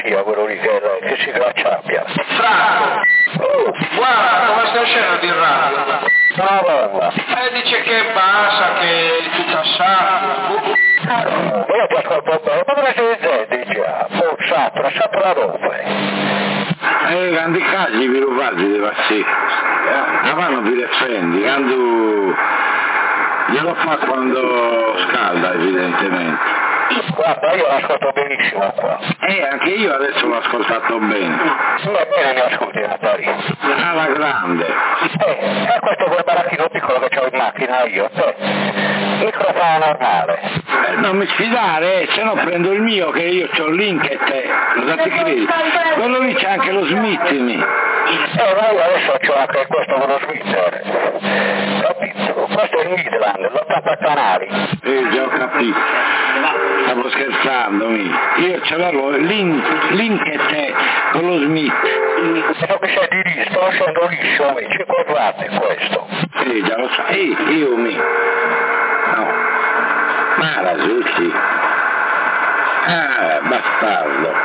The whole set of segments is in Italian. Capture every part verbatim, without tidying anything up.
Io quello lì che, che si gracciappia. Franco! Oh, guarda come sta uscendo di radio. Brava! E dice che basta, che è tutta sacra. Ma io ti ascolto bene, ma dove sei te, già? Forzato, lasciato la roba. Eh, grandi casi vi lo fate di sì. La mano vi difendi, quando glielo fa quando scalda evidentemente. Guarda, io l'ascolto benissimo qua. Eh, anche io adesso l'ho ascoltato bene. Va bene, mi ascolti Natali. Alla grande. Eh, e questo è quel baracchino piccolo che ho in macchina io, eh. Microfono normale. Eh, non mi sfidare, eh, se no prendo il mio che io c'ho il link e te. Cosa ti credi? Quello lì c'è anche lo Smith mi. Eh, ma io adesso c'ho anche questo con lo Switter. Capito? Questo è il Midland, l'ottanta canali. Eh, già ho capito. Stavo scherzando, mi. Io ce l'avevo, link, link e te con lo Smith. So che sei di lì, sto uscendo liscio, mi, cinque watt questo. Sì, già lo sai, io mi. No. Ma la giusti. Ah, bastardo.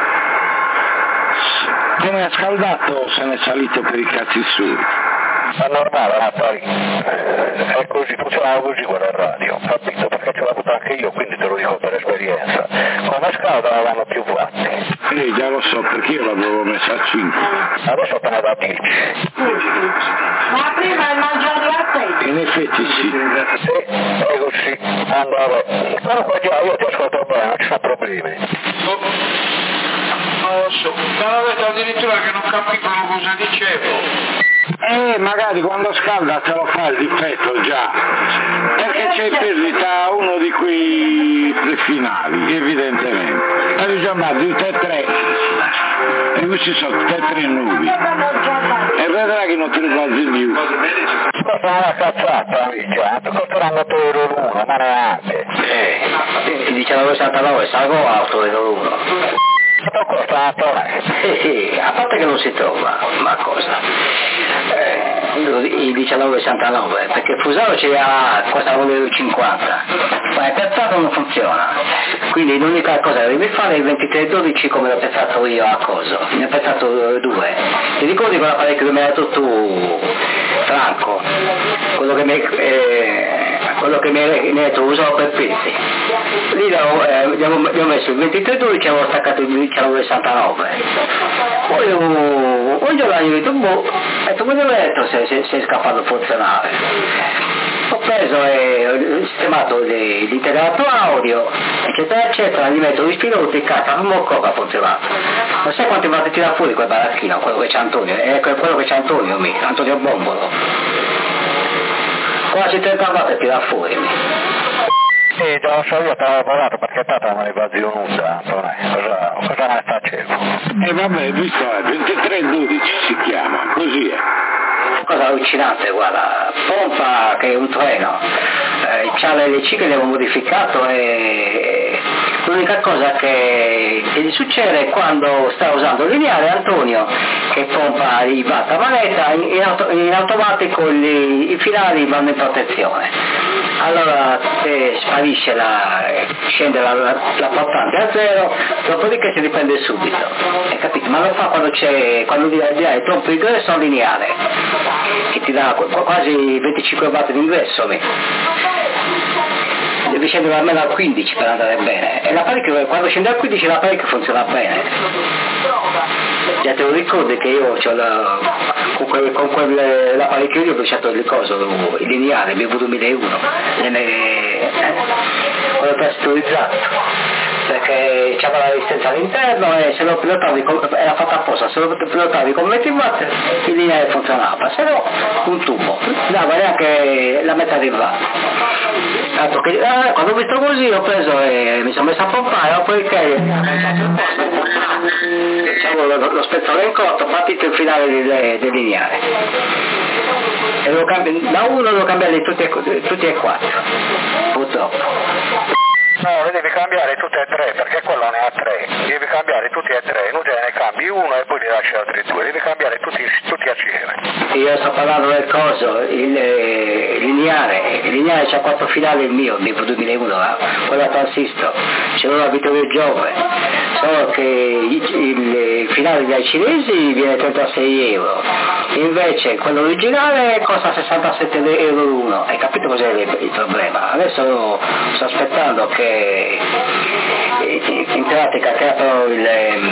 Come ha scaldato se ne è salito per i cazzi suoi. Ma normale, Natali. È così, funzionava così quella radio, capito? Perché ce l'ho avuto anche io, quindi te lo dico per esperienza. Come scalda avevano più watt. Eh, già lo so, perché io l'avevo messa a cinque. Adesso te ne va dieci. Ma prima hai mangiato a te? In effetti sì. Sì, è così. Andavo. Comunque già io ti ascolto bene, non ci sono problemi. Non lo so, mi hanno detto addirittura che non capivano cosa dicevo. Eh, magari quando scalda te lo fa il difetto già, perché c'è in perdita uno di quei prefinali, evidentemente. Avevi già chiamato tutte e tre, e questi sono tutte e tre nubi, e vedrai che non ti ricordi più. Questa è una cazzata, amica, costeranno tre euro l'uno, ma neanche. Eh, diciannove sessantanove, salgo auto euro uno. Quanto costa la torre? Sì, sì, a parte che non si trova, ma cosa? Eh, il diciannove sessantanove, perché il Fusaro c'era, costava un euro e cinquanta, ma il pezzato non funziona, quindi l'unica cosa che devi fare è il ventitré dodici come l'ho pezzato io a coso, ne ho pezzato due. Ti ricordi quell'apparecchio che mi hai dato tu, Franco? Quello che mi eh, quello che mi hai detto usavo per pezzi. Lì gli ho, eh, ho messo il ventitré dodici e avevo staccato il diciannove sessantanove. Poi io, un giorno gli ho detto, boh, ho detto, come ho detto se, se, se è scappato a funzionare. Ho preso e ho sistemato l'integrato audio, eccetera, eccetera, gli metto gli spinotti, cazzo, non ho cosa ha funzionato. Non sai quante volte tira fuori quel baracchino, quello che c'è Antonio, è quello che c'è Antonio, mi, Antonio Bombolo. Quasi trenta volte tira fuori, mi. Sì, già lo so, io te l'avevo parlato perché tanto non mi vado di un'onda, Antonio, cosa, cosa ne facevo? E eh, vabbè, visto, ventitré dodici si chiama, così è. Cosa allucinante, guarda, pompa che è un treno, eh, c'ha l'L C che l'abbiamo modificato e l'unica cosa che, che gli succede è quando sta usando il lineare Antonio che pompa i watt a manetta, in, auto, in automatico gli, i finali vanno in protezione. Allora eh, sparisce la, scende la, la, la portante a zero, dopodiché si riprende subito, hai capito? Ma lo fa quando c'è, quando dirai troppo ingresso lineare, che ti dà quasi venticinque watt di ingresso, devi scendere almeno al quindici per andare bene, e l'apparecchio, quando scende al quindici l'apparecchio funziona bene. Già te lo ricordi che io c'ho la, con, quel, con quel, l'apparecchio io ho lasciato il coso, il lineare, B V duemilauno, eh, quello pastorizzato, perché c'era la resistenza all'interno e se lo pilotavi, era fatta apposta, se lo pilotavi con venti watt il lineare funzionava, se no un tubo, dava neanche la metà di watt. Tanto che, eh, quando ho visto così ho preso e mi sono messo a pompare, dopodiché diciamo, lo, lo spezzone in corto, partito il finale del, del lineare. E lo cambi, da uno lo cambiare tutti e, tutti e quattro, purtroppo. No, li devi cambiare tutti e tre, perché quello ne ha tre, li devi cambiare tutti e tre, inutile ne cambi uno e poi li lasci altri due, li devi cambiare tutti, tutti assieme. Io sto parlando del coso, il, il lineare, il lineare c'ha quattro finali il mio, il B V duemilauno, quello a transistor, c'è uno a Vittorio Giove, solo che il, il, il finale dei cinesi viene trentasei euro, invece quello originale costa sessantasette euro l'uno. Hai capito cos'è il, il problema? Adesso sto aspettando che in pratica ha creato il,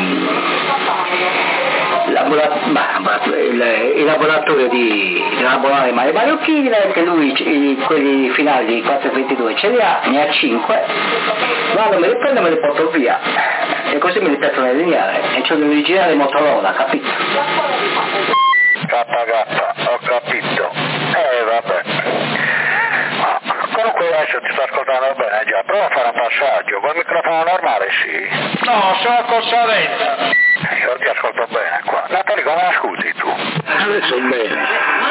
il, il laboratorio di, di lavorare Mario Marocchini, che lui i, quelli finali di quattro ventidue ce li ha, ne ha cinque, vado, me li prendo e me li porto via e così me li metto nel lineare e c'ho l'originale Motorola, capito? K K, ho capito. Eh vabbè. Comunque adesso ti sto ascoltando bene già, prova a fare un passaggio, col microfono normale sì. No, sono con Salenta. Io ti ascolto bene qua. Natali, come ascolti tu? Adesso bene.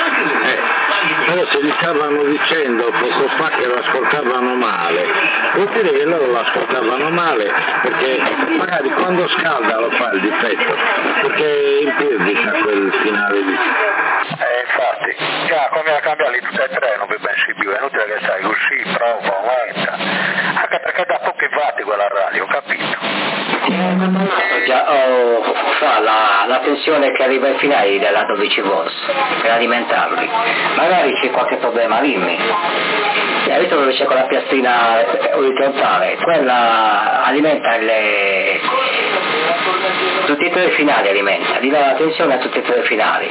Eh, adesso gli stavano dicendo poco fa che lo ascoltavano male. Vuol dire che loro lo ascoltavano male perché magari quando scalda lo fa il difetto, perché in perdita quel finale lì. Eh infatti, già come a cambiarli tutti e tre non vi pensi più, è inutile che sai così, prova, aumenta. Anche perché da pochi vatti quella radio, capito? Già, oh, fa la, la tensione che arriva ai finali della dodici volt per alimentarli, magari c'è qualche problema, dimmi. Hai visto dove c'è quella piastrina orizzontale? Quella alimenta le... tutti e tre i finali, alimenta, gli dà la tensione a tutti e tre i finali.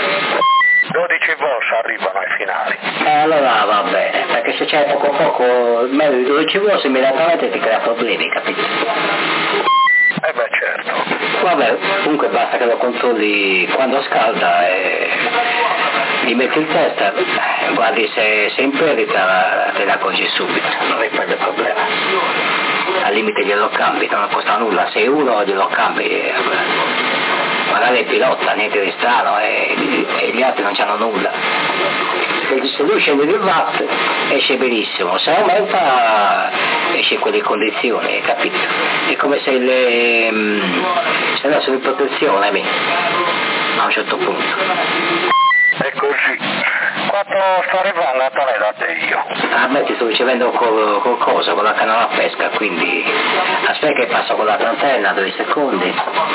dodici volt arrivano ai finali. Eh, allora va bene, perché se c'è poco poco meglio di dodici volt immediatamente ti crea problemi, capito? Eh beh certo. Vabbè, comunque basta che lo controlli quando scalda e gli metti il tester, guardi se sei in perdita, te la accorgi subito, non hai preso problema. Al limite glielo cambi, non costa nulla, se uno glielo cambi, magari il pilota, niente di strano e, e gli altri non c'hanno nulla. Se lui scende di watt esce benissimo, se aumenta esce in quelle condizioni, capito? È come se le se andasse in protezione a un certo punto. È così. Quanto sto arrivando a Antonio da te io? A me ti sto ricevendo col, col coso, con la canna a pesca, quindi aspetta che passo con la trantenna, due secondi.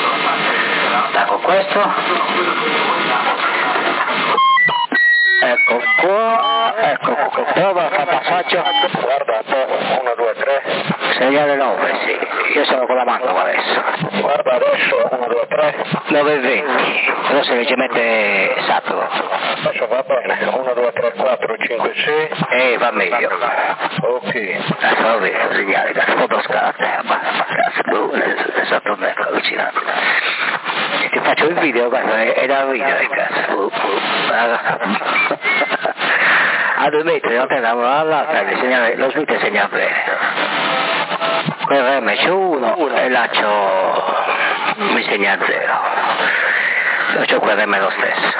Stacco questo. Ecco qua, ecco qua, prova a fare passaggio. Guarda un po', uno, due, tre. Segnale nove, sì, io sono con la mano adesso. Guarda adesso, uno, due, tre. nove e venti, però se leggermente saturo. Adesso va bene, uno, due, tre, quattro, cinque, sei. Eh, va meglio. Ok. Adesso va bene, segnale, cazzo, fotoscate, cazzo, esatto, non è allucinante. Se ti faccio il video, guarda, è, è da ridere, cazzo. A due metri non te da una all'altra, lo Smith segna bene. Qui R M c'è uno e là c'ho mi segna zero. Io c'ho Q R M lo stesso.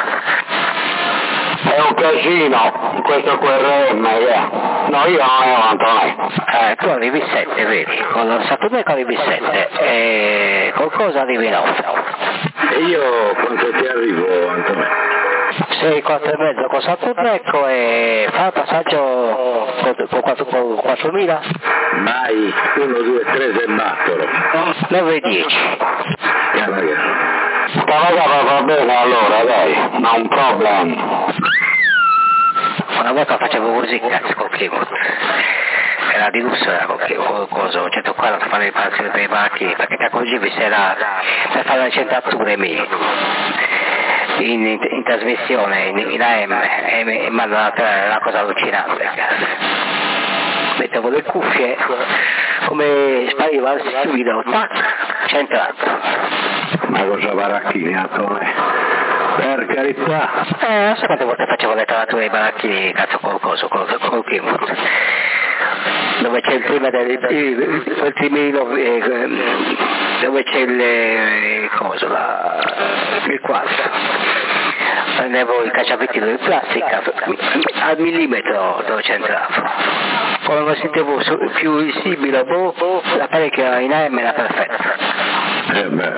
È un casino questo Q R M, yeah. No, io non ero Antonio. Eh, tu arrivi sette, vedi, con lo Saturneco arrivi sette e con cosa arrivi nove. E io quanto ti arrivo, Antonio? sei, quattro e mezzo con Saturneco e fa il passaggio con quattromila? Vai, uno, due, tre se battono. nove e dieci. Stava va bene allora, dai, non un problema. Una volta facevo così, cazzo, con Keyboard. Era di lusso, era con cosa, certo qua non fare le parti dei macchine, perché ti accorgevi se era per fare le centrature mie. In, in, in trasmissione, in, in A M, e mi ha dato una cosa allucinante, cazzo. Mettevo le cuffie, come spariva il video, tac, centrato. Ma cosa baracchini, Antonio? Per carità. Eh, non so quante volte facevo le tarature ai baracchini, cazzo, col coso, col, col keyboard. Dove c'è il prima del il trimino, eh, dove c'è il eh, coso, la, il quarto. Prendevo il cacciavite di plastica al millimetro dove c'entravo. Come lo sentivo su, più visibile, boh, boh, l'apparecchio in A M era perfetta. Eh beh.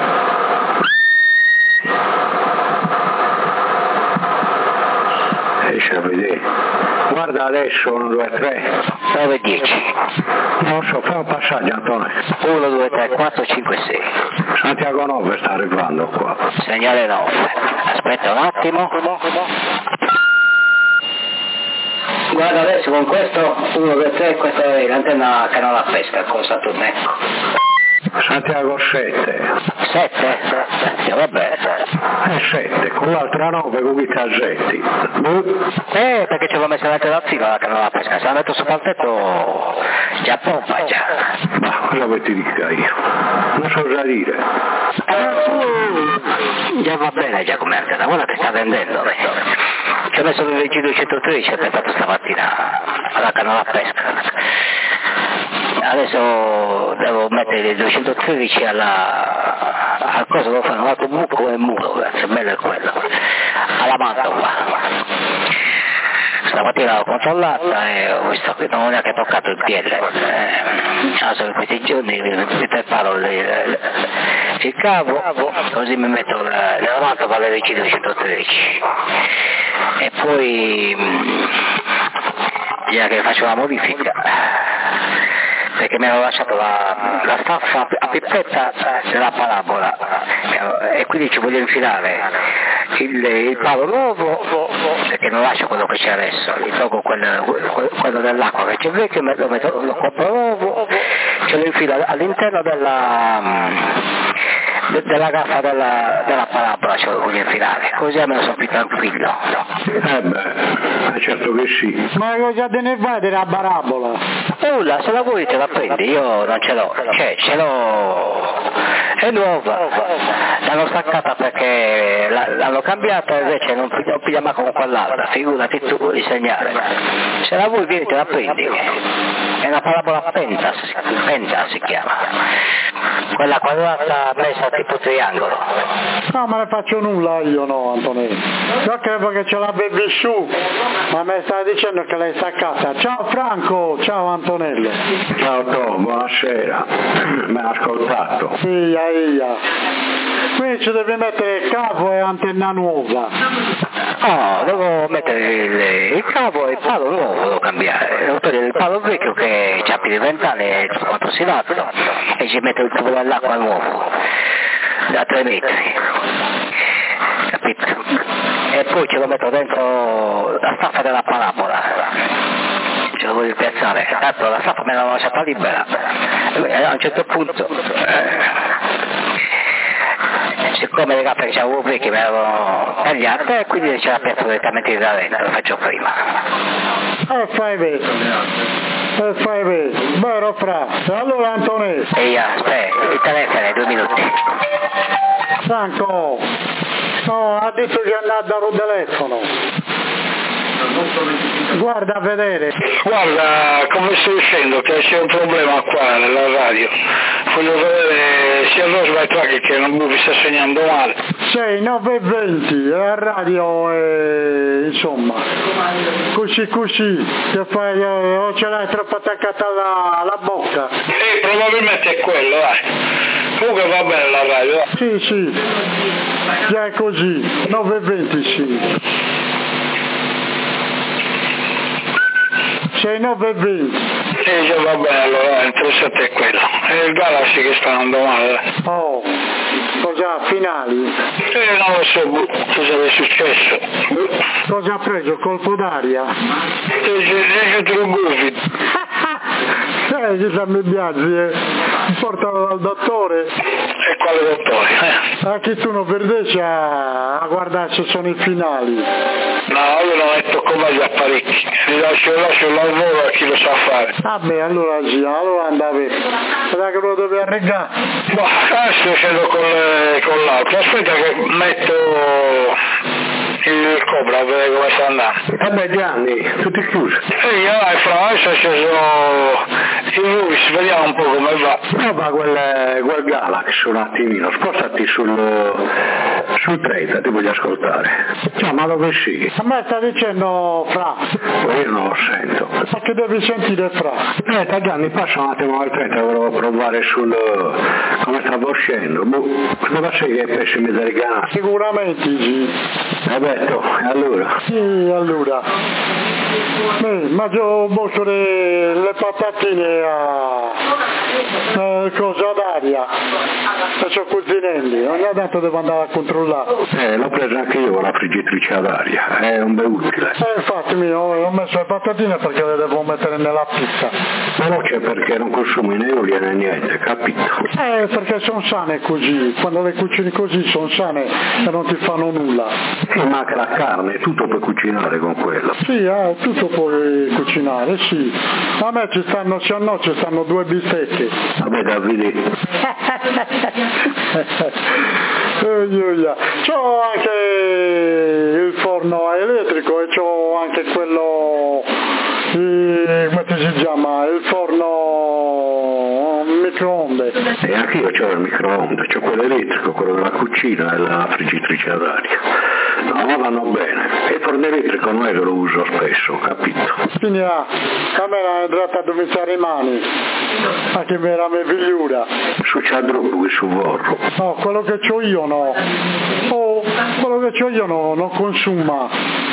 Esce a vedere. Guarda adesso, uno, due, tre. nove dieci. Non so, fai un passaggio, Antonio. uno, due, tre, quattro, cinque, sei. Santiago nove sta arrivando qua. Segnale nove. Aspetta un attimo. Guarda adesso con questo, uno, due, tre, questa è l'antenna canale a pesca con Saturnecco. Santiago sette. sette? Sì, vabbè. Eh, sette, con l'altra nove con i cassetti. Eh, perché ci avevo messo l'altra da zio la canale a pesca, se la metto sul paltetto già pompa già. Ma cosa vuoi ti dica io? Non so già dire. Già va bene già come antena, guarda che sta vendendo. Beh. Ci ho messo il G duecentotredici, ho pensato stamattina alla canale a pesca. Adesso devo mettere il duecentotredici alla, al coso, devo fare un altro buco e muro, grazie, bello è quello, alla Mantova. Stamattina l'ho controllata e ho visto che non ho neanche toccato il piede. Eh, adesso in questi giorni mi preparo le, le, il cavo, così mi metto la, nella Mantova alle G duecentotredici. E poi già che faccio la modifica, perché mi hanno lasciato la, la staffa a pippetta della parabola e quindi ci voglio infilare il, il palo nuovo, perché non lascio quello che c'è adesso, gli tolgo quello, quello dell'acqua che c'è vecchio, lo metto, lo compro nuovo, ce lo infilo all'interno della della gaffa della, della parabola, ce lo voglio infilare, così almeno sono più tranquillo. Eh beh, certo che sì. Ma cosa te ne fai della parabola? Nulla, se la vuoi te la prendi, io non ce l'ho, cioè ce l'ho, è nuova, l'hanno staccata perché l'hanno cambiata e invece non piglia, piglia mai con quell'altra, figurati tu il segnale. Se la vuoi vieni te la prendi, è una parabola penta, penta si chiama, quella quadrata messa tipo triangolo. No, ma ne faccio nulla io no, Antonello. Io credo che ce l'avevi su, ma mi stai dicendo che l'hai staccata. Ciao Franco, ciao Antonello. Ciao Tom, buonasera. Mi ha ascoltato. Ia, ia. Qui ci devi mettere il cavo e antenna nuova. No, devo mettere il, il cavo e il palo nuovo, devo cambiare. Devo togliere il palo vecchio che c'ha più di vent'anni e quattro silato e ci metto il tubo dell'acqua nuovo, da tre metri. Capito? E poi ce lo metto dentro la staffa della parabola. Ce lo voglio piazzare. Tanto la staffa me l'hanno lasciata libera. E a un certo punto... Eh, siccome le cappe che c'avevo vecchie me le avevano tagliate e quindi ce la piazzo direttamente da dentro, lo faccio prima. E fai vedere, e fai vedere, vero fra? Allora Antonello. Ehi, aspetta, il telefono, due minuti. Franco, no, ha detto che è andato dal telefono. Guarda a vedere. Guarda come sto uscendo, che c'è un problema qua nella radio. Voglio vedere sia lo sbagliato che non mi sta segnando male. sei, nove e venti, la radio è insomma. Così così, che fai, o ce l'hai troppo attaccata alla, alla bocca. Sì, probabilmente è quello, dai. Comunque va bene la radio. Dai. Sì, sì. Già è così, nove e venti sì. sei, nove e venti. Sì, già va bene, allora interessante è quello. È il Galaxy che sta andando male. Oh, cosa finali? Eh, non lo so, cosa è successo. Cosa ha preso? Colpo d'aria? Dice Trugufi. Eh, che sa mi piace, eh. Portalo dal dottore. E quale dottore? Eh. Anche tu non perdesci a, a guardare se sono i finali. No, io non metto come gli apparecchi. Li lascio, lascio il lavoro a chi lo sa fare. Vabbè, allora sì, allora andavi. Guarda che lo devi arregare. Ma adesso sto scendo con, con l'altro. Aspetta che metto il Cobra a vedere come sta andando. Vabbè Gianni, tutti chiusi. Sì, vai fra, adesso c'è solo il Luis, vediamo un po' come va. Prova quel, quel Galaxy un attimino, spostati sul, sul trenta, ti voglio ascoltare. Chiamalo che sì. A me sta dicendo fra. Io non lo sento. Ma che devi sentire fra? Aspetta Gianni, passa un attimo al trenta, volevo provare sul come stavo uscendo. Boh, dove sei che è pesce americano? Sicuramente sì. Roberto, allora? Sì, allora. Beh, mangio molto le, le patatine a eh, cosa d'aria, faccio cucinelli, ogni tanto devo andare a controllare. Eh, l'ho presa anche io con la friggitrice ad aria, è un bel utile. Eh, infatti mi ho, ho messo le patatine perché le devo mettere nella pizza. Ma non c'è perché non consumi né olio né niente, capito? Eh, perché sono sane così, quando le cucini così sono sane e non ti fanno nulla. Sì, manca la carne, tutto puoi cucinare con quello. Sì, eh, tutto puoi cucinare, sì. A me ci stanno, se no ci stanno due bistecche. Vabbè Davide. C'ho anche il forno elettrico e c'ho anche quello, eh, come si chiama, il forno microonde. E anche io c'ho il microonde, c'ho quello elettrico, quello della cucina e la friggitrice ad aria. No, ma vanno bene. E il forno elettrico non è che lo uso spesso, capito? Quindi ah, a me è entrata a domizzare i mani, anche per la mia figliura. Su Ciadrucco, su Vorro. No, quello che c'ho io no. Oh, quello che c'ho io no, non consuma.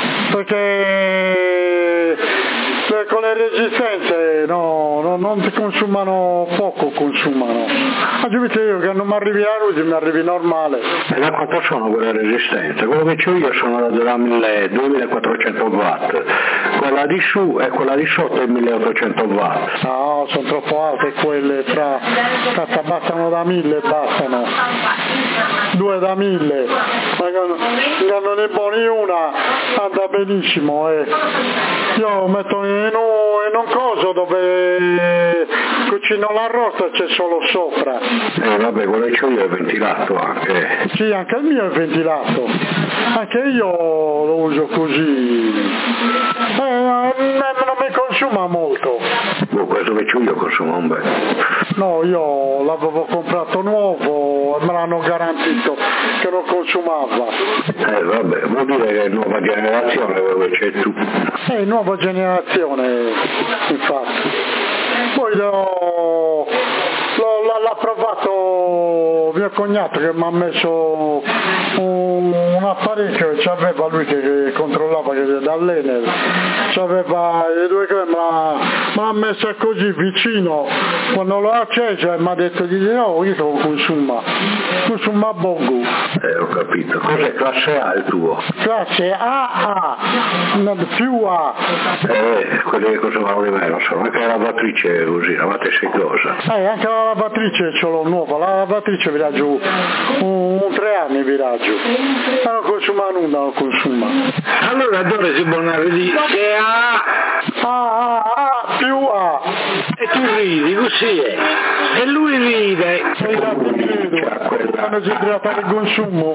Perché con le resistenze no, no, non ti consumano poco, consumano. Ma giù io che non mi arrivi a luce, mi arrivi normale. E da quanto sono quelle resistenze? Quello che c'ho io sono da duemilaquattrocento watt, quella di su e quella di sotto è milleottocento watt. No, sono troppo alte quelle, fra, cazzo, bastano da mille, bastano. Due da mille, ma quando ne poni una anda benissimo, eh. Io metto in un, in un coso dove cucino l'arrosto e c'è solo sopra. Eh vabbè, quello che c'ho io è ventilato anche. Sì, anche il mio è ventilato, anche io lo uso così. Eh, non mi consuma molto. Boh, questo che c'ho io consuma un bel. No, io l'avevo comprato nuovo e me l'hanno garantito che non consumava. Eh vabbè, vuol dire che è nuova generazione quello che c'è tu. Eh, nuova generazione, infatti. Poi l'ho, l'ho, l'ha provato mio cognato che mi ha messo un, un apparecchio che c'aveva lui che, che controllava che dall'Enel, c'aveva le due che me l'ha, me l'ha messa così vicino, quando l'ho acceso e mi ha detto di no, io lo consuma, consuma bongo. Eh ho capito, cos'è classe A il tuo? Classe A A, più A. Eh, quelli che consumano di meno sono, anche la lavatrice così, lavate sei cosa. Eh, anche la lavatrice ce l'ho nuova, la lavatrice vi raggio un, un tre anni vi raggio. Ma non consuma nulla, non consuma. Allora dove si può arrivare? Che A, A, A, A, più A. e tu ridi, così è. E lui ride. E io ti credo, quando si tratta di consumo.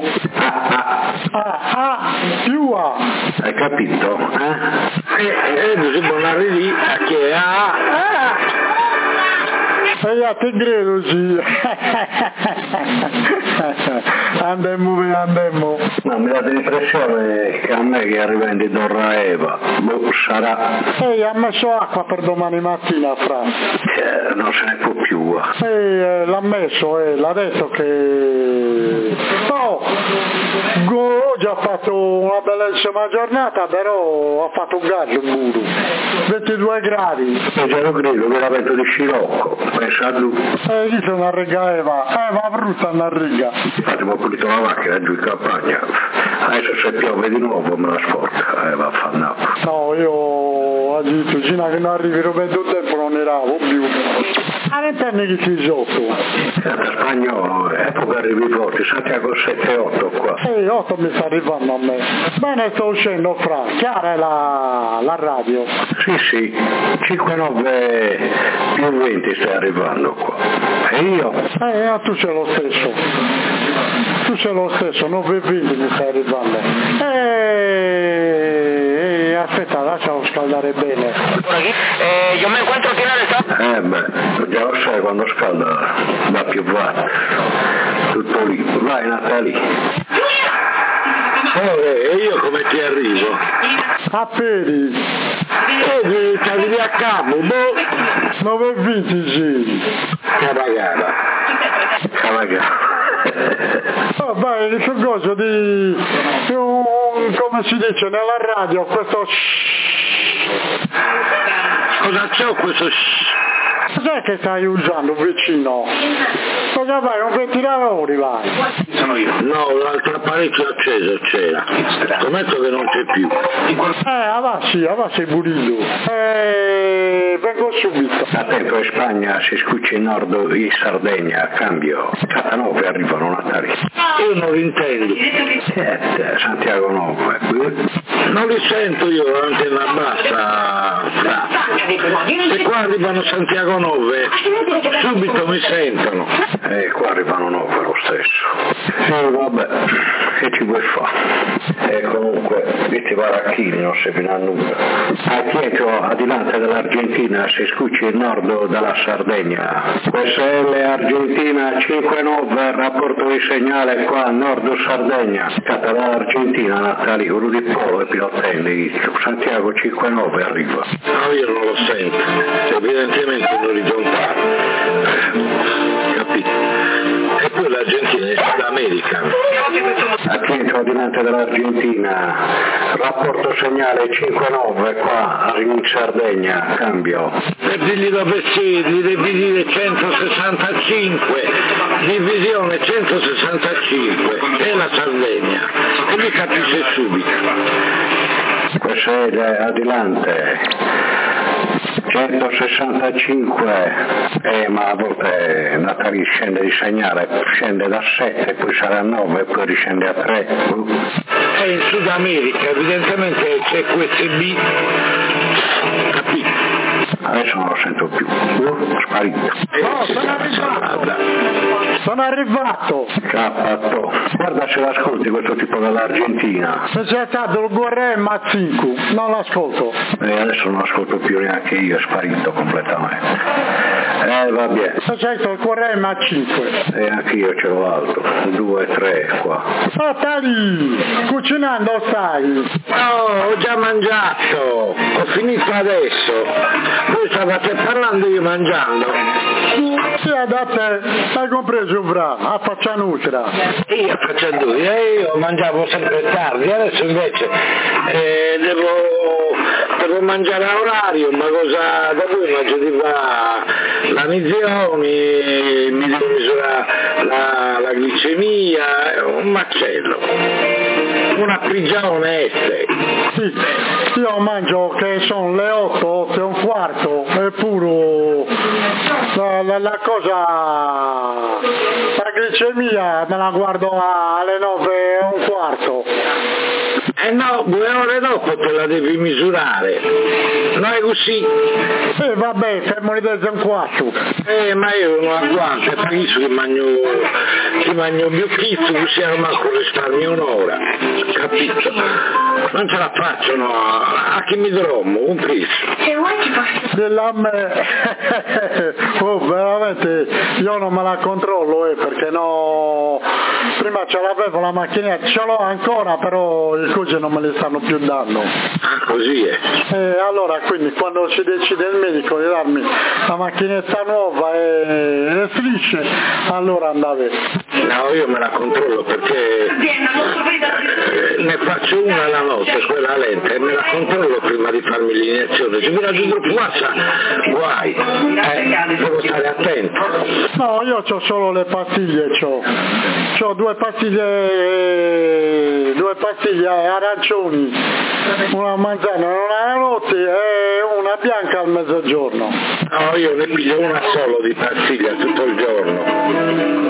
A, A, più A. Hai capito? Eh? E, e si può arrivare a che A. E io ti credo, sì. Andemmo, andemmo. No, mi date l'impressione che a me che arriva in Dorra Eva, boh, sarà. Ehi, ha messo acqua per domani mattina, Fra. Eh, non se ne può più. Ehi, eh, l'ha messo, eh, l'ha detto che... Oh, oggi ha fatto una bellissima giornata, però ha fatto un gaggio il muro. ventidue gradi. E già lo credo, veramente di scirocco, pensa a lui. Eh, lì c'è una riga Eva, eh, va brutta una riga. Infatti ho pulito la macchina giù in campagna, adesso se piove di nuovo me la sporca, eh, va a fannato. No, io ho detto, fino che non arrivi Roberto tempo non eravo più. A vent'anni che ci sotto. Da spagnolo, ecco che arrivi forti, Santiago sette otto qua. Ehi, otto mi sta arrivando a me. Bene, sto uscendo, Fra, chiara è la, la radio. Sì, sì, cinque nove più venti stai arrivando qua. E io? Eh, tu sei lo stesso. Tu sei lo stesso, nove venti mi stai arrivando. Ehi, eh, aspetta, lascialo scaldare bene. Eh, io me quanto finale sta? Eh beh, già lo sai quando scalda da più watt. Tutto lì. Vai Natali. Eh, e io come ti arrivo? A piedi. E ti arrivi a capo, boh. nove venti sì. Cavagara. Cavagara. Oh, vai, che cosa di un, come si dice nella radio, questo... Cosa c'è questo? Cos'è che stai usando vicino? Cosa vai? Un ventilatore vai? Sono io. No, l'altro apparecchio acceso c'era. Scommetto che non c'è più. Eh, avanti, avanti Burillo. Eh, vengo subito. A tempo in Spagna si scuccia in nord in Sardegna, a cambio. Catanove arrivano Natali. Io non li intendo. Eh, Santiago Nove. Non li sento io, l'antenna bassa. Se qua arrivano Santiago Nove, subito mi sentono. E qua arrivano Nove lo stesso. E vabbè, che ci vuoi fare? E comunque, questi baracchini non servono a nulla. A Chieco, a dilante dell'Argentina, si scuccia il nord della Sardegna. S L Argentina cinque nove, rapporto di segnale qua a nord Sardegna. Cata dall'Argentina, Natali, Rudy Polo e Pilotelli. Santiago cinque nove arriva. No, io non lo sento. Evidentemente in orizzontale. Capito? E poi l'Argentina è Sud America. A Chieco, dilante dell'Argentina, rapporto segnale cinque nove qua in Sardegna, cambio. Per dirgli dove siedi, devi dire centosessantacinque, divisione centosessantacinque, è la Sardegna, e lui capisce subito. Questo è adelante, centosessantacinque, eh, ma a volte Natali scende di segnale, scende da sette, poi sarà nove, poi riscende a tre. È in Sud America, evidentemente c'è Q S B, capito? Adesso non lo sento più, uh, sparito. No, sono arrivato! Sono arrivato! Cappato. Guarda se l'ascolti questo tipo dell'Argentina. Se c'è stato il Guerrero a cinque, non l'ascolto. E adesso non ascolto più neanche io, è sparito completamente. Eh vabbè. Se c'è stato il Guerrero a cinque. E anche io ce l'ho alto, due, tre qua. Oh, Tali, cucinando stai? No, ho già mangiato, ho finito adesso. Voi stavate parlando, io mangiando. Sì, da te, hai compreso un bravo, a faccia nutra. Io facendo io, io mangiavo sempre tardi, adesso invece eh, devo, devo mangiare a orario, ma cosa da voi mangio di va la mizioni, mi devo misurare la, la glicemia, è un macello, una prigione essere. Sì, io mangio che sono le otto, otto e un quarto, eppure la, la, la cosa, la glicemia me la guardo alle nove e un quarto. Eh no, due ore dopo te la devi misurare, non è così. Eh vabbè, fermo di mezzo e un quarto. Eh ma io non agguanto, è previsto che mangio, che mangio un biocchizzo, così non manco risparmio un'ora, capito? Non ce la faccio, no, a chi mi dromo, un pizzo. Della me, oh veramente, io non me la controllo, eh, perché no, prima ce l'avevo la macchinetta, ce l'ho ancora, però i cose non me le stanno più dando. Ah, così è. E allora, quindi quando si decide il medico di darmi la macchinetta nuova e le strisce, allora andate. No, io me la controllo perché eh, ne faccio una alla notte, quella lenta, e me la controllo prima di farmi l'iniezione. Se mi la giù troppo bassa, guai, eh, devo stare attento. No, io ho solo le pastiglie, c'ho, c'ho due pastiglie, due pastiglie arancioni, una manzana, una notte e una bianca al mezzogiorno. No, io ne piglio una solo di pastiglia tutto il giorno.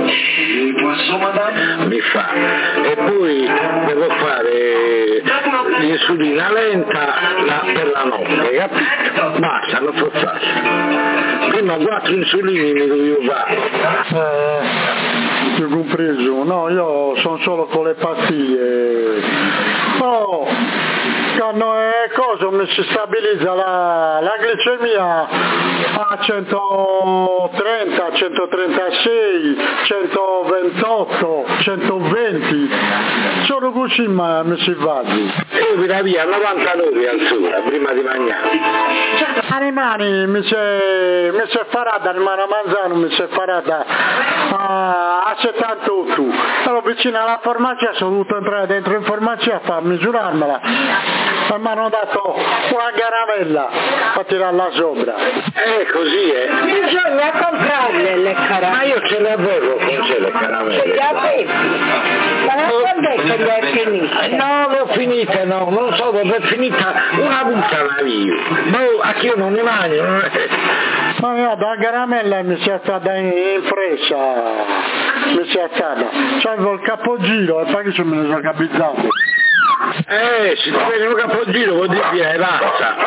Mi fa. E poi devo fare l'insulina lenta la, per la notte, capito? Basta, non so fare. Prima quattro insulini mi dovevo fare. Eh, ho compreso, no, io sono solo con le pastiglie. Oh! quando è cosa mi si stabilizza la, la glicemia a centotrenta, centotrentasei, centoventotto, centoventi, solo così ma mi si va. Io mi da via a novantanove alzura prima di mangiare. Animali mi si mi si è farata, rimane a manzano mi si è farata a, a settantotto, ero vicino alla farmacia, sono dovuto entrare dentro in farmacia a misurarmela e mi hanno dato una caramella a tirarla sopra. Eh, così è. Bisogna comprarle le caramelle. Ma io ce le avevo con ce le caramelle. Ce le avevi? Ma non quando è che le hai finite? No, le ho finite, no, non so dove è finita, una busta la io. No, a chi io non ne mangio. Ma guarda, la caramella mi si è stata in, in fressa, mi si è stata. C'avevo il capogiro e poi che me ne sono capizzato. Eh, si vede un capogiro, vuol dire che è basta.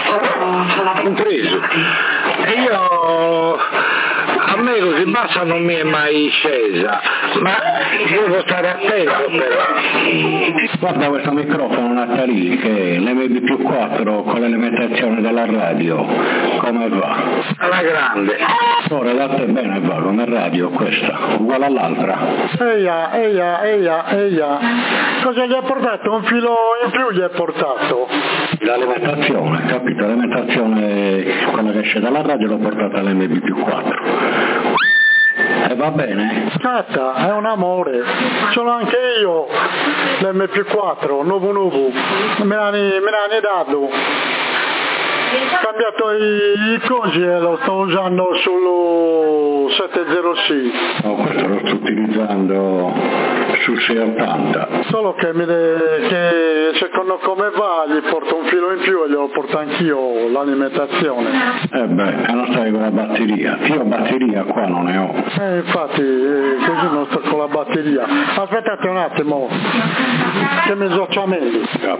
Un preso. E io, a me così bassa non mi è mai scesa, ma devo stare attento però. Guarda questo microfono Natali che l'M B più quattro con l'alimentazione della radio, come va? Alla grande. Ora date bene va, come radio questa, uguale all'altra. Eia, eia, eia, eia, cosa gli ha portato? Un filo in più gli ha portato? L'alimentazione, capito? L'alimentazione, quella che esce dalla radio l'ho portata all'M B più quattro. E va bene? Scatta, è un amore. Sono anche io, l'M più quattro, nuovo nuovo. Me l'hanno dato. Ho cambiato i, i cosi e lo sto usando sullo settecento sei. No, questo lo sto utilizzando sul seicentottanta. Solo che, mi de, che secondo come va gli porto un filo in più e glielo porto anch'io l'alimentazione. Eh beh, e non stai con la batteria. Io batteria qua non ne ho. Eh, infatti, eh, così non sto con la batteria. Aspettate un attimo, che mi soccia meglio.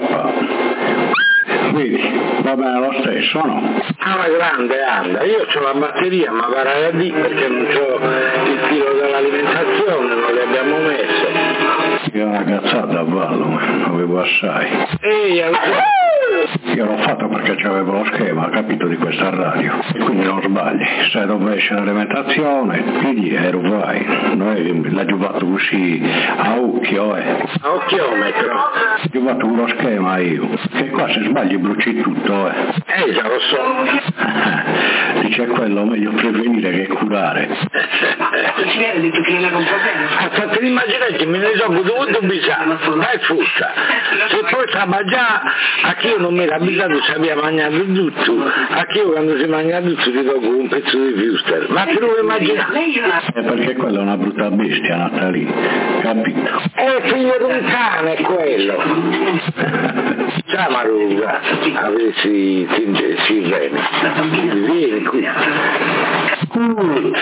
Vedi, va bene lo stesso, no? Ah, ma grande, anda, io ho la batteria, ma varrà di perché non ho il filo dell'alimentazione, non li abbiamo messo. Io una cazzata a ballo, ma avevo assai. Ehi, io l'ho fatto perché c'avevo lo schema, capito, di questa radio. E quindi non sbagli. Se dove esce l'alimentazione, quindi ero vai. Noi l'ha giocato così a occhio, eh. A occhiometro. Ho giocato con lo schema io. Che qua se sbagli bruci tutto, eh. Eh, già lo so. Dice quello, meglio prevenire che curare. Si vede detto che non la compra bene. A fate l'immaginare che me ne sono dovuto bisogno, dai fusta. Se poi sta mangiare, a chi io non mi era abituato si aveva mangiato tutto, a chi io quando si mangia tutto ti do un pezzo di wuster. Ma te lo immaginare? Eh, perché quella è una brutta bestia, Natali, capito? È figlio di un cane quello. Ciao Maruga, avessi si viene. Vieni qui. Uh,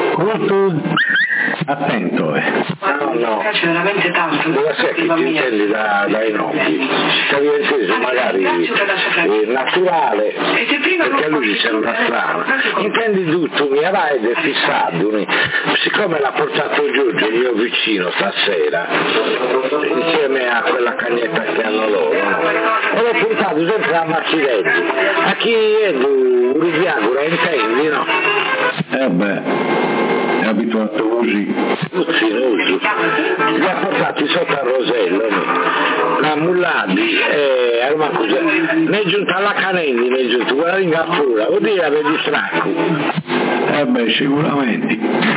attento, eh. No, no. Mi piace veramente tanto. Dove sei che ti intendi da, dai nocchi? Stavi inteso magari eh, naturale, perché a lui mi sembra strano. Intendi tutto, mi avrai ed è fissato. Siccome l'ha portato Giorgio, il mio vicino, stasera, insieme a quella cagnetta che hanno loro, no? E l'ho portato sempre a Macchiretti. A chi è Uruviagura, intendi, no? Eh beh, è abituato così. Uzzinoso. Li ha portati sotto al Rosello, la Mulladi, e allora cos'è? Ne è giunta alla Canelli, ne è giunta, quella ringaffura, vuol dire aveva stracco. Eh beh, sicuramente.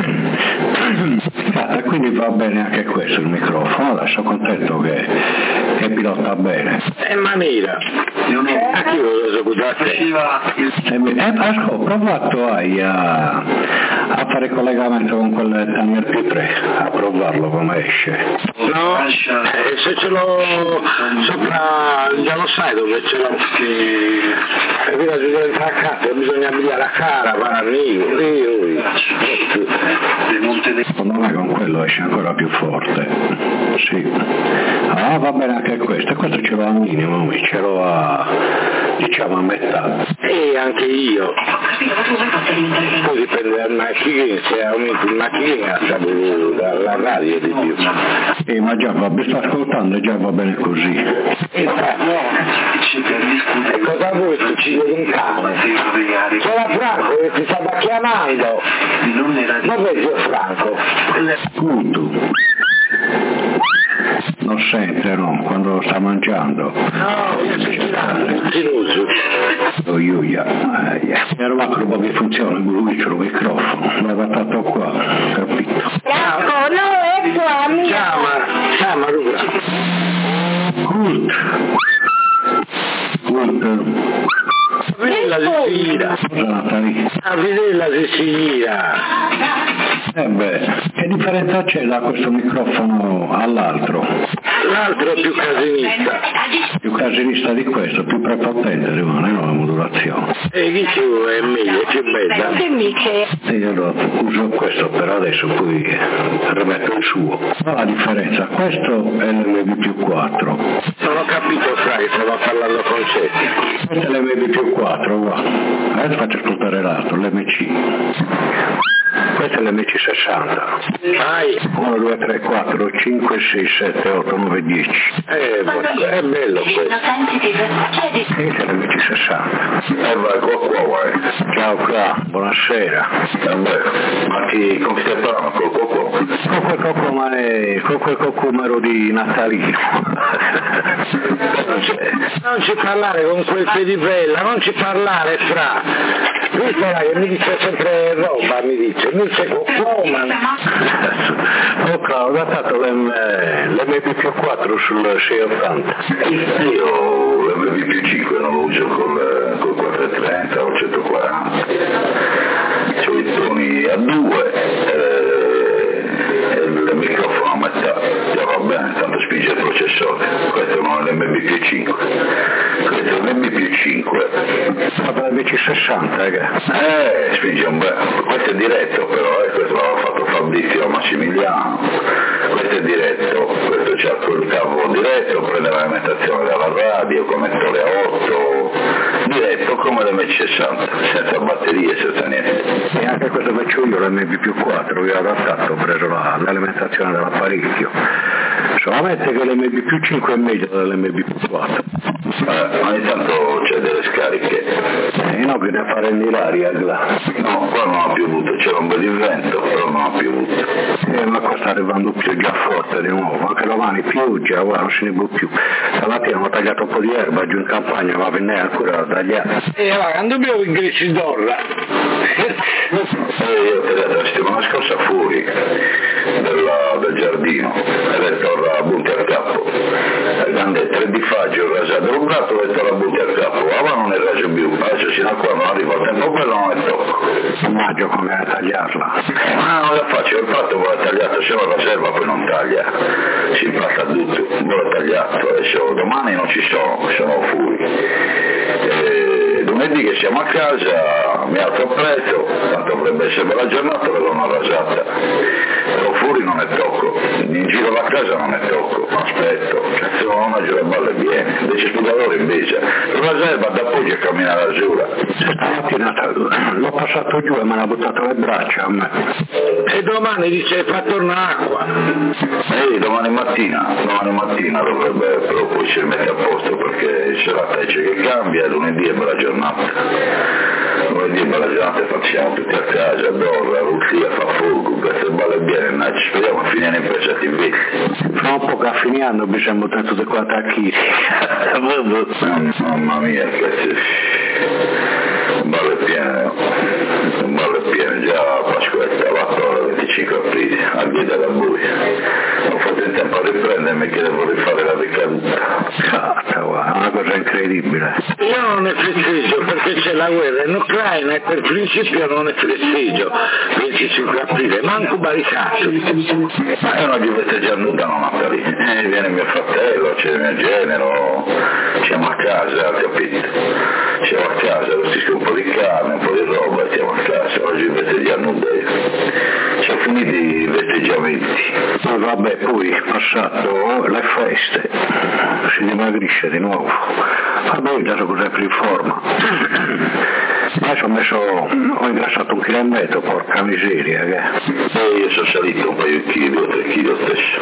Ah, quindi va bene anche questo il microfono, adesso sono contento che, che pilota bene. È maniera. A chi lo so da te? Eh, ascolta, ho provato hai a, a fare collegamento con quel Tanner più tre, a provarlo come esce. No, eh, se ce l'ho sopra, già lo sai dove ce l'ho. E qui da giù dentro a casa, bisogna abbigliare la cara, ma io, io, io. Secondo me con quello esce ancora più forte. Sì. Ah, va bene anche questo, questo ce l'ho al minimo, ce l'ho a, diciamo a metà. E anche io. Poi dipende dal macchino, se aumenti il macchino la, la radio di più. Eh, ma già va, mi sta ascoltando, già va bene così. E cosa vuoi che ci vedi in camera? C'era Franco che ti stava chiamando. Non vedi Franco? Punto. Non sente, no? Quando sta mangiando. No, Sinuso. Oh, Iuia. Era un roba che funziona, lui c'è il microfono. L'aveva fatto qua, capito? Franco, no, è qua, mia. Chiama, chiama Ruga. Kurt. Kurt. Villa Sicilia. Cosa Natalì? A Villa Sicilia. Eh beh, che differenza c'è da questo microfono all'altro? L'altro è più casinista. Più casinista di questo, più prepotente rimane, no, la modulazione. E chi più è meglio, è più bella. Che mica. E io allora uso questo per adesso, poi rimetto il suo. Ma la differenza, questo è l'M B più quattro. Non ho capito, Fra, che stava parlando con sé. Questo è l'M B più quattro, qua. Adesso faccio ascoltare l'altro, l'M C. Questo è l'M C sessanta. Vai. uno, due, tre, quattro, cinque, sei, sette, otto, nove, dieci. Eh, è bello questo. Questo è l'M C sessanta. Eh vai, qua qua vai. Ciao Cla, buonasera. Eh beh, ma chi, come stai parlando col cocco? Con quel cocomare, con quel cocomero di Natalino. Non ci, non ci parlare con quel pedibella, non ci parlare Fra. Lui sarà che mi dice sempre roba, mi dice, mi dice cocoma. Oh Cla, ho datato l'M B più quattro sul sei ottanta. Io l'M B più cinque non lo uso col, col quattrocentotrenta o centoquaranta. C'ho i toni a due e il microfono a metà. Già va bene, tanto spinge il processore. Questo non è l'M B più cinque. Questo è l'M B più cinque. Vabbè, l'M C sessanta, eh. Eh, spinge un bel. Questo è diretto però, eh. Questo l'ha fatto Fabrizio Massimiliano. Questo è diretto, questo c'ha quel cavo diretto, prende l'alimentazione dalla radio, connettore a otto, diretto come l'M C sessanta, senza batterie, senza niente. E anche questo che c'ho io, l'M B più quattro, io ho adattato, ho preso la, l'alimentazione dell'apparecchio. Solamente che l'M B più cinque è meglio dell'M B più quattro. Eh, ogni tanto c'è delle scariche. E no, bisogna fare l'aria là. No, qua non ha piovuto, c'era un bel di vento, però non ha piovuto. Eh, ma qua sta arrivando pioggia forte di nuovo, anche domani pioggia, guarda, non se ne può più. Stamattina hanno tagliato un po' di erba giù in campagna, ma non è ancora da tagliare. E va, quando abbiamo in Greci d'Orra? Eh, io ti ho detto la settimana scorsa fuori della, del giardino, e detto ora butti al capo. E hanno detto tre di faggio, ho rasato un gatto e ho detto la butti al capo. Ma non ne raggio più, adesso sino a qua non arriva il tempo bello, non ne tocco. Maggio come a tagliarla. Ma non la faccio, il fatto che l'ho tagliato, se non la serva poi non taglia, si impasta tutto, non l'ho tagliato, adesso domani non ci sono, sono fuori. E lunedì che siamo a casa mi alzo presto, tanto dovrebbe essere bella giornata, ve l'ho rasata, però fuori non ne tocco, in giro alla casa non ne tocco, aspetto, cazzo non giù le balle viene, invece spudatore invece, la serva da poi che cammina la giura. Stamattina l'ho passato giù e me l'ha buttato le braccia a me. E domani dice fa tornare acqua. Ehi, domani mattina, domani mattina dovrebbe, però poi si mette a posto perché c'è la fece che cambia e lunedì è bella giornata. Lunedì è bella giornata, facciamo tutti a casa, Dorra, Russia fa fuoco, queste balle bene, speriamo a finire in presa T V. Fra un po' che finiamo bisogna buttare tutte qua tacchini. Mamma mia, che balle piene, balle piene, già Pasquetta, la venticinque aprile, a via della buia. Ho fatto in tempo a riprendermi che devo rifare la ricaduta. Cazzo, guarda, una cosa incredibile. Io non ne festeggio perché c'è la guerra in Ucraina e per principio non ne festeggio venticinque aprile, manco baricato. Ma io non gli festeggiare nulla, non Natale. Eh, viene mio fratello, c'è mio genero, siamo a casa, capito? Siamo a casa, rostisco un po' di carne, un po' di roba, siamo a casa, oggi festeggiare nulla io. Sono finiti i festeggiamenti. Ma vabbè, poi passato le feste si dimagrisce di nuovo. Vabbè, dato cos'è più in forma. Ma ci ho messo, ho ingrassato un chilo e mezzo, porca miseria, che? E io sono salito un paio di chili o tre chili stesso.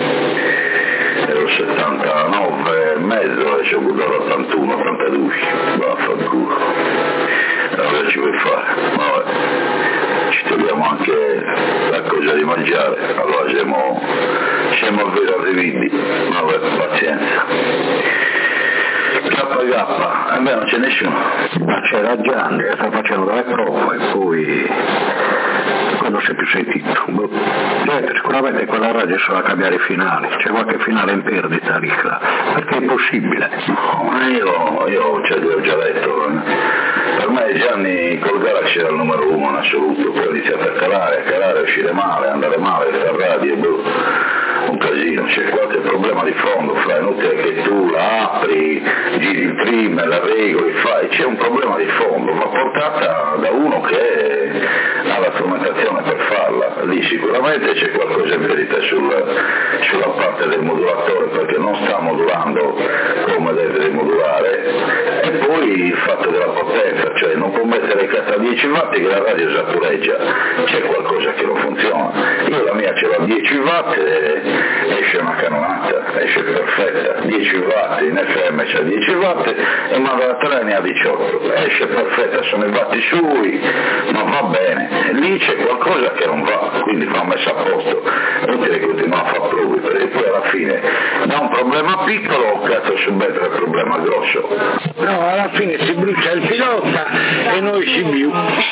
Ero settantanove e mezzo e ci ho buttato ottantuno ottantadue, vaffanculo. Allora ci vuoi fare? Vabbè, ci togliamo anche la cosa di mangiare, allora siamo, siamo a vedere arriviti, vabbè, pazienza. K K, e beh non c'è nessuno. Ma c'era Gianni, sta facendo la prova e poi non si è più sentito. Boh. Certo, sicuramente quella radio sarà cambiare i finali, c'è qualche finale in perdita lì, perché è impossibile. No, ma io, io ce l'ho già detto, per me Gianni col Galaxy era il numero uno in assoluto, poi ha iniziato a calare, a calare, a uscire male, andare male, questa radio, boh. Un casino, c'è qualche problema di fondo, fra, è inutile che tu la apri, giri il trimmer, la regoli, fai, c'è un problema di fondo, ma portata da uno che ha la strumentazione per farla, lì sicuramente c'è qualcosa in verità sul, sulla parte del modulatore, perché non sta modulando come deve modulare, e poi il fatto della potenza, cioè non può mettere il cazzo a dieci watt che la radio satureggia, c'è qualcosa che non funziona, io la mia ce l'ho a dieci watt e esce una canonata, esce perfetta, dieci watt, in F M c'è dieci watt e manda la tre ne ha diciotto, esce perfetta, sono i watti sui, ma va bene, lì c'è qualcosa che non va, quindi va messa a posto, è inutile che continuiamo a fare prove, perché poi alla fine da un problema piccolo cazzo subentra il problema grosso. No, alla fine si brucia il pilota e noi ci più,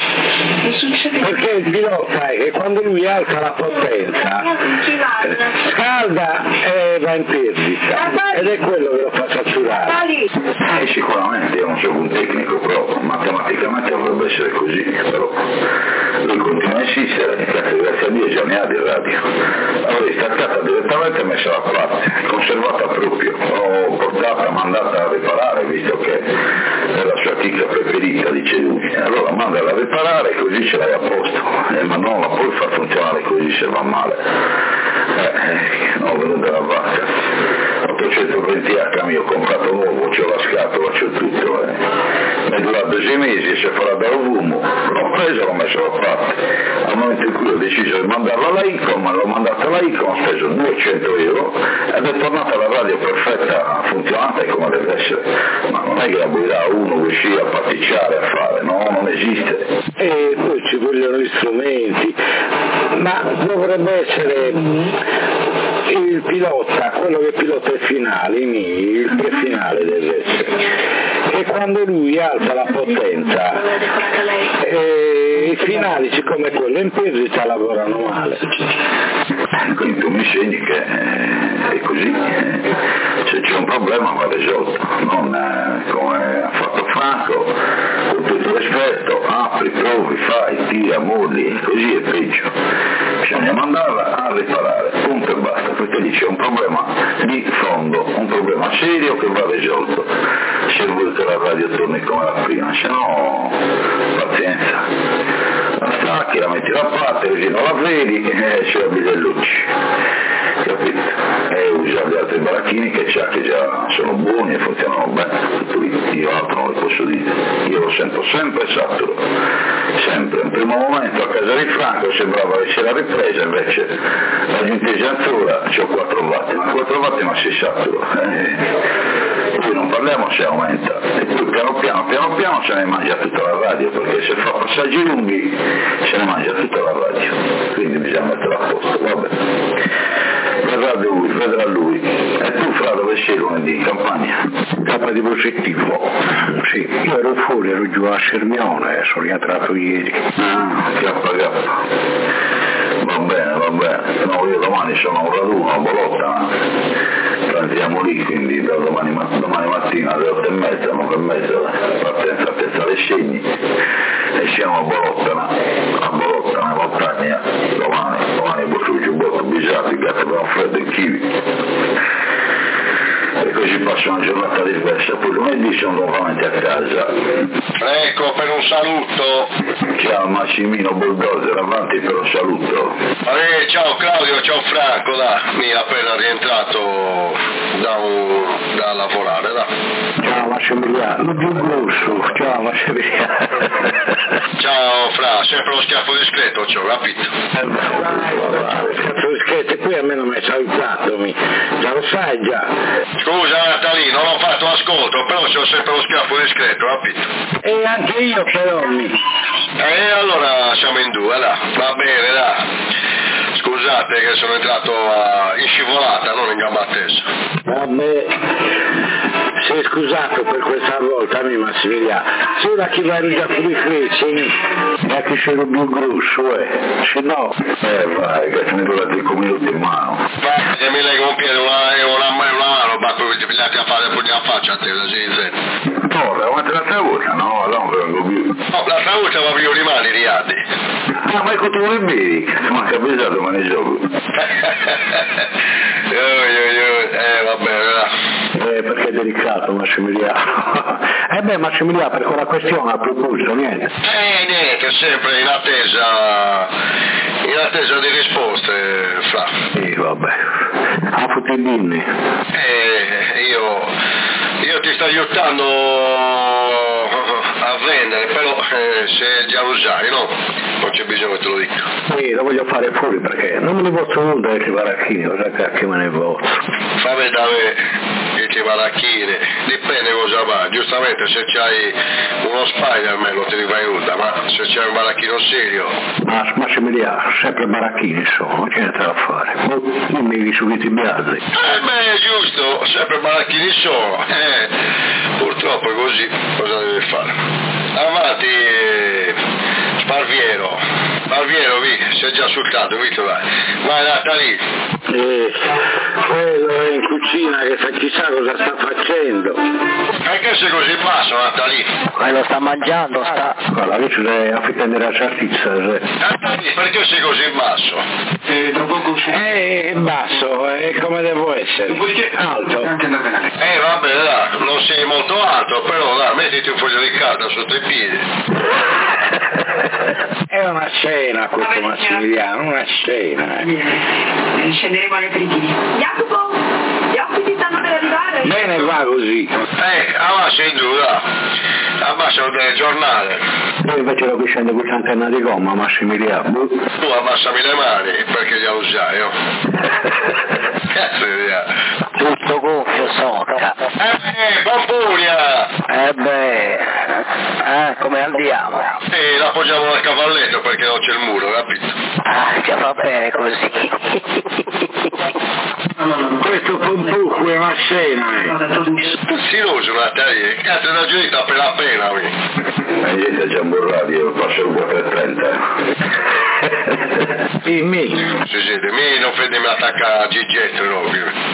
perché il pilota è che quando lui alza la potenza scalda e va in perdita, ed è quello che lo fa saturare. Eh, sicuramente, io non sono un tecnico, però matematicamente dovrebbe essere così, però lui continua a insistere, grazie a Dio già ne ha di radio, l'avrei staccata direttamente e messa da parte, conservata proprio, l'ho portata, mandata a riparare, visto che è la sua chicca preferita, dice lui, allora mandala a riparare così ce l'hai a posto, eh, ma non la puoi far funzionare così se va male. Eh, ho venuto la vacca, ottocentoventi H mi ho comprato nuovo, c'ho la scatola, c'ho tutto, eh. mi dura due mesi e se farà da ovumo, l'ho preso e l'ho messo da parte, al momento in cui ho deciso di mandarlo alla Icom, l'ho mandato alla Icom, ho speso duecento euro ed è tornata la radio perfetta, funzionante come deve essere, ma non è che la guiderà uno uscire a pasticciare, a fare, no, non esiste. E poi ci vogliono gli strumenti, ma dovrebbe essere il pilota, quello che pilota il finale, il prefinale deve essere, e quando lui alza la potenza e i finali, siccome quello in perdita, lavorano male. Quindi tu mi insegni che è così, se c'è un problema va risolto, non come ha fatto Franco, con tutto l'esperto, apri, provi, fai, tira, molli, così è peggio. Bisogna mandarla a riparare, punto e basta, perché lì c'è un problema di fondo, un problema serio che va risolto, se vuoi che la radio torni come la prima, se no pazienza. La stacchi, la metti da parte, così non la vedi e ci abbi le luci, capito? E usa gli altri baracchini che c'ha, che già sono buoni e funzionano bene, io altro non le posso dire, io lo sento sempre saturo, sempre. In primo momento a casa di Franco sembrava che c'era ripresa, invece la ginteggiatura c'ho quattro watt, ma quattro watt ma si satura, eh. Poi non parliamo se aumenta, e poi piano piano, piano piano se ne mangia tutta la radio, perché se fa passaggi lunghi se ne mangia tutta la radio, quindi bisogna metterla a posto, vabbè. Vedrà lui, vedrà lui. E tu fra dove sei lunedì? In campagna? Capa di Positivo. Sì, io ero fuori, ero giù a Sirmione, sono rientrato ieri. Ah, K K. Va bene, va bene. No, io domani sono a un raduno a Bolotta, andiamo lì, quindi da domani, domani mattina alle otto e mezza, nove e mezza, partenza a Piazzale Scegni, e siamo a Bolotta, a Bolotta, nella montagna, domani, domani busco il giubbotto, bisati, cazzo, abbiamo freddo in chivi. E così passa una giornata diversa, poi lunedì sono nuovamente a casa. Ecco, per un saluto. Ciao Massimino Bulldozer, avanti per un saluto. Eh, ciao Claudio, ciao Franco, da, mi è appena rientrato da, un, da lavorare, da. Ciao Massimiliano, non più grosso, ciao Massimiliano. Ciao Fra, sempre lo schiaffo discreto, ci ho capito. Schiaffo discreto, qui a me non mi hai salutato, mi. Già lo sai già. Scusa Natalino, non ho fatto ascolto, però c'ho sempre lo schiaffo discreto, capito? E anche io però mi. E allora siamo in due, là. Va bene, là. Scusate che sono entrato a... in scivolata, non in gamba attesa. Vabbè, sei scusato per questa volta, mi Massimiliano. Se ora chi va già fuori cresce, ma che c'è lo più grosso, eh? Se no... Eh vai, che se ne dura cinque minuti in mano. Ma se mi leggo un piede una, e una, una mano, ma poi ti pigliate a fare pugni a faccia a te, la gente. No, davanti l'altra volta, no, allora non vengo più. No, l'altra volta ma più rimani, riadi. No, ma è contro le beri, che mi ha capitato, ma ne gioco. Eh, va bene, là. Eh, perché è delicato Massimiliano. Eh beh Massimiliano, per quella questione a proposito, niente. Eh, niente, sempre in attesa, in attesa di risposte, Fra. Sì, vabbè. A futibini. Eh, io, io ti sto aiutando a vendere, però eh, se già lo sai, no? Non c'è bisogno che te lo dica. Sì, lo voglio fare fuori perché non me ne posso nulla di baracchini, cosa cacchio me ne posso. Fammi da me che ti baracchine, dipende cosa va, giustamente se c'hai uno Spider-Man non ti rifai nulla, ma se c'hai un baracchino serio. Ma Massimiliano, sempre baracchini sono, non c'è niente da fare. Non mi subito i biazzi. Eh beh, giusto, sempre baracchini sono, eh, purtroppo è così, cosa devi fare? Avanti, Sparviero, Sparviero, vi, sei già sul caso, vi vai, vai Natalì. Eh, quello è in cucina che sa chissà cosa sta facendo. Perché sei così basso, Natalì? Quello sta mangiando, sta. Guarda, che c'è affittando la salsiccia, Natalì, perché sei così basso? Eh, basso, è come devo essere. Alto. Eh vabbè, là, non sei molto alto, però là, mettiti un foglio di carta sotto i piedi. È una scena questo Massimiliano, una scena. Eh, scenderemo alle aperitivi. Jacopo, gli ospiti stanno per arrivare. Bene, va così. Eh, abbassa in giù, là. Abbassano del giornale. Io invece lo che scende questa antenna di gomma, Massimiliano. Tu abbassami le mani, perché già lo sai, oh. Cazzo di là. Tutto gonfio socca. Eh, Pompuria! Eh beh, eh, come andiamo? Eh, l'appoggiamo al cavalletto perché non c'è il muro, capito? Ah, già va bene così. Questo Pompucco è una scena, eh. Si usa una taglia, cazzo da giudita appena appena, mi. Ma niente, c'è un burrato, io passo il quattro e trenta. Sì, mi. Sì, sì, mi non fedemi attacca a Gigetto, no,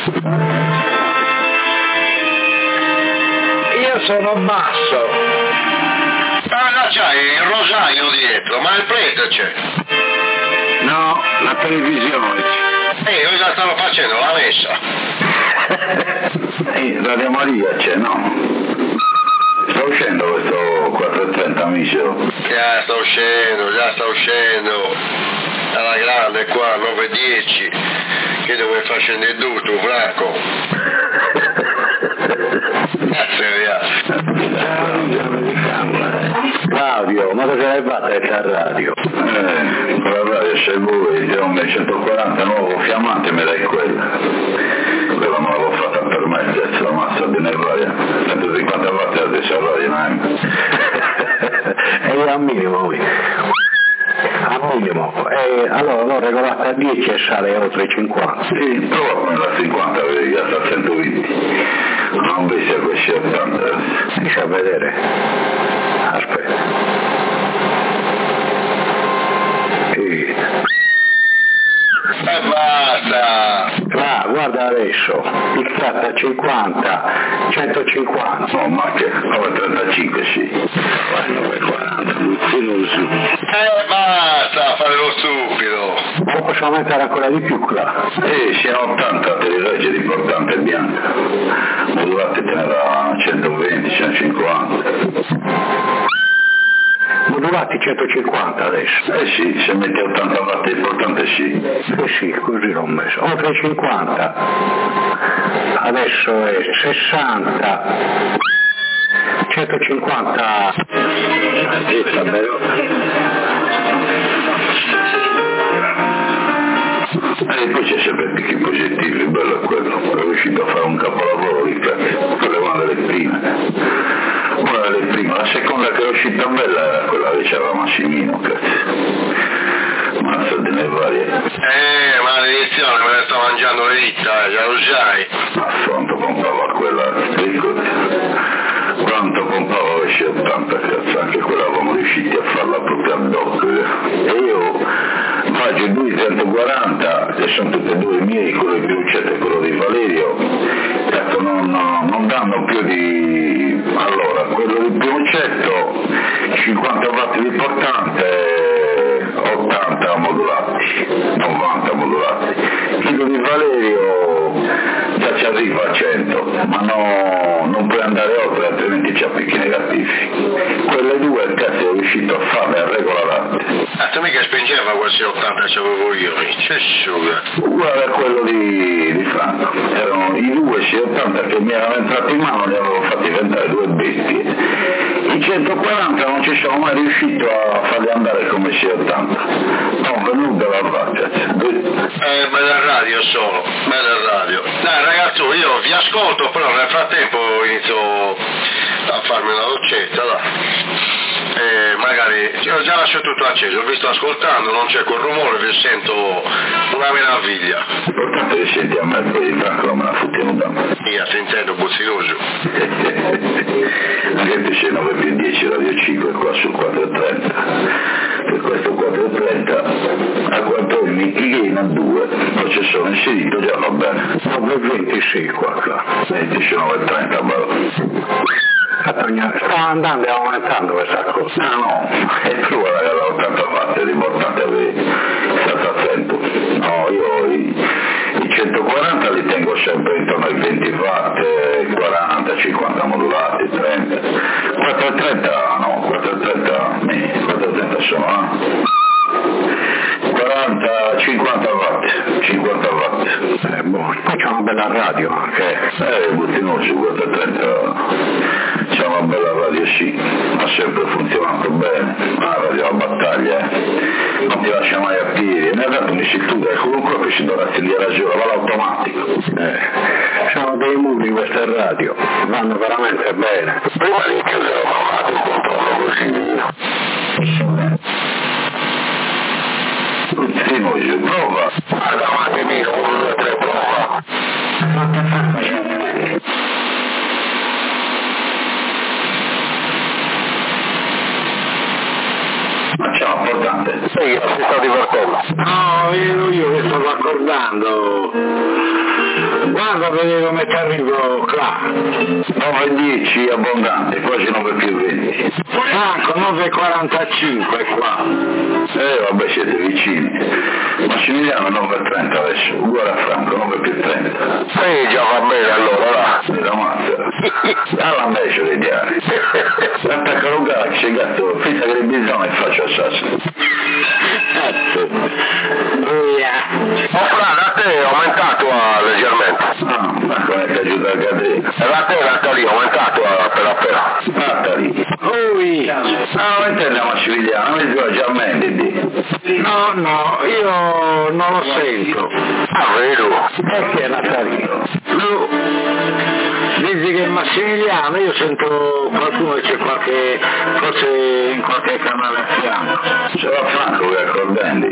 Io sono basso. Ah, là c'hai il rosario dietro, ma il prete c'è. No, la televisione. Eh, io la stanno facendo la messa. Eh, Radio Maria c'è, no? Sta uscendo questo quattro e trenta, amici. Già sta uscendo, già sta uscendo. Alla grande qua, nove e dieci. Che dove fa scendere tutto, Franco. Cazzo Claudio, ma cosa hai fatto a radio? Eh, con la radio c'è voi, c'è un centoquaranta nuovo fiammante, me dai quella. Quella non l'avevo fatta per me, adesso la massa bene radio. centocinquanta watt adesso a radio, no? E io al minimo qui. Al minimo. E allora l'ho regolata a dieci e sale oltre i cinquanta. Sì, prova con la cinquanta, vedi, sta a centoventi. Non vedi a questi ottanta. Riesci a vedere? Aspetta. E... E basta! Ah, guarda adesso, il tratta cinquanta, centocinquanta. No, ma che nove e trentacinque, sì. nove e quaranta, buttino su. E basta fare lo stupido! Ma possiamo aumentare ancora di più qua? Eh, siamo ottanta, te le leggi l'importante è bianca. Modulate te ne da centoventi, centocinquanta. Modulati centocinquanta adesso. Eh sì, se metti ottanta watt è importante sì. Eh sì, così l'ho messo. Oltre i cinquanta. Adesso è sessanta. centocinquanta. Sì, sta bene. E poi c'è sempre picchi positivi, il bello è quello, è riuscito a fare un capolavoro di cazzo, quella è una delle prime, una delle prime, la seconda che è uscita bella era quella che c'era Massimino, cazzo, mazza delle varie. Eh, maledizione, me ne sto mangiando le dita, eh, già lo sai. Quanto pompava quella, ricordati, quanto pompava la C ottanta, cazzo, anche quella avevamo riusciti a farla proprio ad hoc, e io faccio i due centoquaranta che sono tutti e due i miei, quello di Piuccetto e quello di Valerio, ecco, non, non danno più di, allora quello di Piuccetto cinquanta watt di portante, ottanta modulati, novanta modulati, quello di Valerio già ci arriva a cento, ma no, non puoi andare oltre, altrimenti c'ha picchi negativi. Quelle due cazzo è riuscito a farle a regola d'arte. Ah, tu mica spingeva quel C ottanta che avevo io, c'è sciuga. Uguale a quello di, di Franco, erano i due C ottanta che mi erano entrati in mano, li avevo fatti diventare due bestie. I centoquaranta non ci sono mai riuscito a farli andare come C ottanta, non venuto dalla faccia. Eh, bella radio solo, bella radio. Dai ragazzi, io vi ascolto, però nel frattempo inizio a farmi una doccetta, dai. E magari, io già lascio tutto acceso, vi sto ascoltando, non c'è quel rumore, vi sento una meraviglia. L'importante è che senti a me, poi di Franco non me la fottiamo da me. Io ti intendo buzzinoso. Anche c'è nove più dieci Radio cinque qua sul quattrocentotrenta, per questo quattrocentotrenta a quattro Mickey Game a due, processore inserito, già va bene. nove ventisei qua, qua. ventinove trenta, bravo. Sta andando e aumentando questa cosa. Ah no, è più quella che l'ottanta watt, è l'importante avere stato attento. No, io i, i centoquaranta li tengo sempre intorno ai venti watt, quaranta, cinquanta modulati, trenta. quattrocentotrenta no, quattrocentotrenta, eh, quattrocentotrenta sono, eh. quaranta, cinquanta watt, cinquanta watt. Eh, boh, poi c'è una bella radio anche. Eh, buttinoso, quattrocentotrenta. C'è una bella radio sì, ha sempre funzionato bene, la radio a battaglia, eh. non ti lascia mai a piedi, ne ha dato un'istituto, comunque che si dovrà lì a ragione, va l'automatico. Eh, sono dei muri queste radio, vanno veramente bene. Prima di chiudere ho fatto un controllo così. Sì, noi prova. Davanti mio, uno, due, tre, prova. Ma ciao, importante. Sì, si sta divertendo. No, io, io mi stavo accordando. Guarda vedere come ti arrivo qua. nove dieci abbondante, quasi nove più venti. Franco, nove e quarantacinque qua. Eh vabbè, siete vicini. Massimiliano nove e trenta adesso, uguale a Franco, nove più trenta. Sì, già va bene allora, là. E la mazza. Alla invece vediamo. Attacca lo gaccio, gatto, finta che le bisogna e faccio assassino. Via. Oh, Fra, da te è aumentato uh, leggermente. Ah, ma come ti aiuta a cadere? E da te, da lì, è aumentato uh, appena appena. Fatta lì. Ui. Ah, non intende Massimiliano, mi dico già a me, Didi. No, no, io non lo sento. Ah, vedo. Perché è Natalino? Tu dici che è Massimiliano, io sento qualcuno che c'è qualche, forse in qualche canale a fianco. Ce l'ha Franco che accordendi.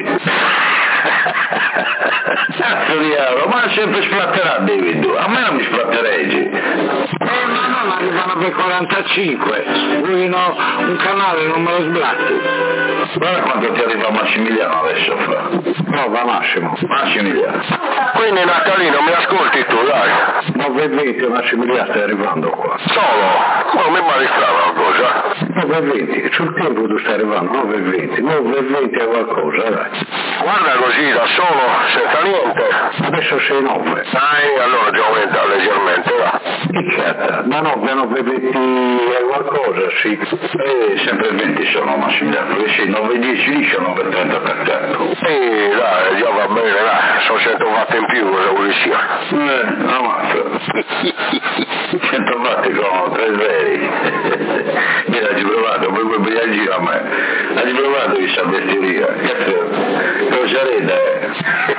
Cazzo di euro, ma sempre splatterà David, a me non mi splattereggi. Eh ma non arrivano per quarantacinque, lui no, un canale non me lo sblatti. Guarda quanto ti arriva Massimiliano adesso, Fra. No, va Massimo. Massimiliano. Quindi Natalino, mi ascolti tu, dai. nove e venti Massimiliano sta arrivando qua. Solo? Non mi pare strana la cosa. nove e venti, sul tempo tu stai arrivando, nove e venti, nove e venti è qualcosa, dai. Guarda così, da solo, senza niente. Adesso sei nove. Dai, allora già aumenta leggermente, va. Che cazzo? scattato, ma no, che non vedete qualcosa, sì. Eh, sempre venti sono Massimiliano, perché sì, nove dieci lì sono per trenta per cento. Eh, dai, già va bene, dai, sono cento watt in più, cosa vuoi sia? Eh, ammazza. cento watt con tre veri. Mi l'hai provato, poi quel viaggio a me. Hai provato questa bestieria? Cazzo, cosa rende?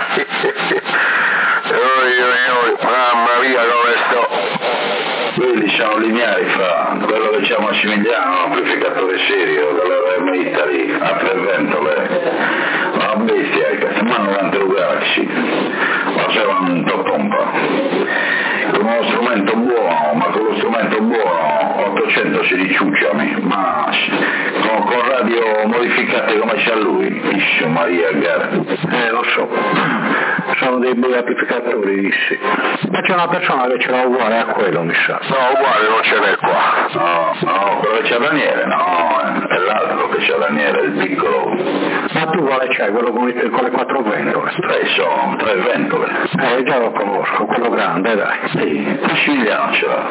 Oi, oi, oi, mamma mia, dove sto? Quelli sono lineari fra quello che c'è Massimiliano, un amplificatore serio, dell'R M Italy, a tre ventole, una bestia, cazzo, ma novanta Galaxy, faceva un top pompa, con uno strumento buono, ma con lo strumento buono, ottocento si ricciucciami, ma con, con radio modificate come c'ha lui, Iscio Maria Gara. Eh, lo so, sono dei bei amplificatori, dissi. Ma c'è una persona che ce l'ha uguale a quello, mi sa. No, uguale non ce n'è qua. No, no, quello che c'ha Daniele, no, è l'altro che c'ha Daniele, il piccolo. Ma tu quale c'hai? Quello con, il, con le quattro ventole? Tre sono, tre ventole. Eh, già lo conosco, quello grande, dai. Sì, Massimiliano ce l'ha.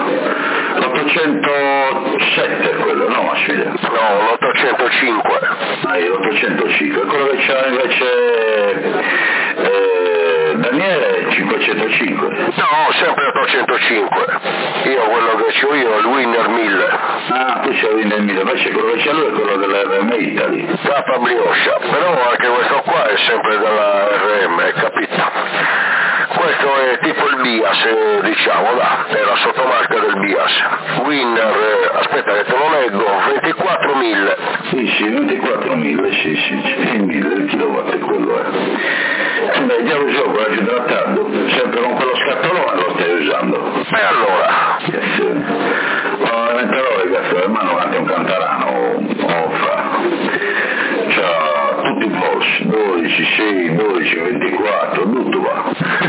l'ottocentosette è quello, no Massimiliano? No, l'ottocentocinque. Ah, l'ottocentocinque, quello che c'ha invece eh, Daniele è cinquecentocinque. No, sempre ottocentocinque. Io quello che c'ho io è il Winner mille. Ah, tu c'hai il Winner mille, invece quello che c'ha lui è quello dell'R M Italy. Da Fabrioscia, però anche questo qua è sempre della R M, hai capito? Questo è tipo il BIAS, diciamo, da, è la sottomarca del BIAS. Winner, eh, aspetta che te lo leggo, ventiquattromila. Sì, sì, ventiquattromila, sì, sì, sì, mille, il kilowatt è quello, eh. Eh beh, già lo so, quello che trattato, sempre con quello scatolone lo stai usando. E allora? Yes. Oh, però, ragazzi, hermano, anche un cantarano, oh, fa. C'ha tutti i boss, dodici, sei, dodici, ventiquattro, tutto va.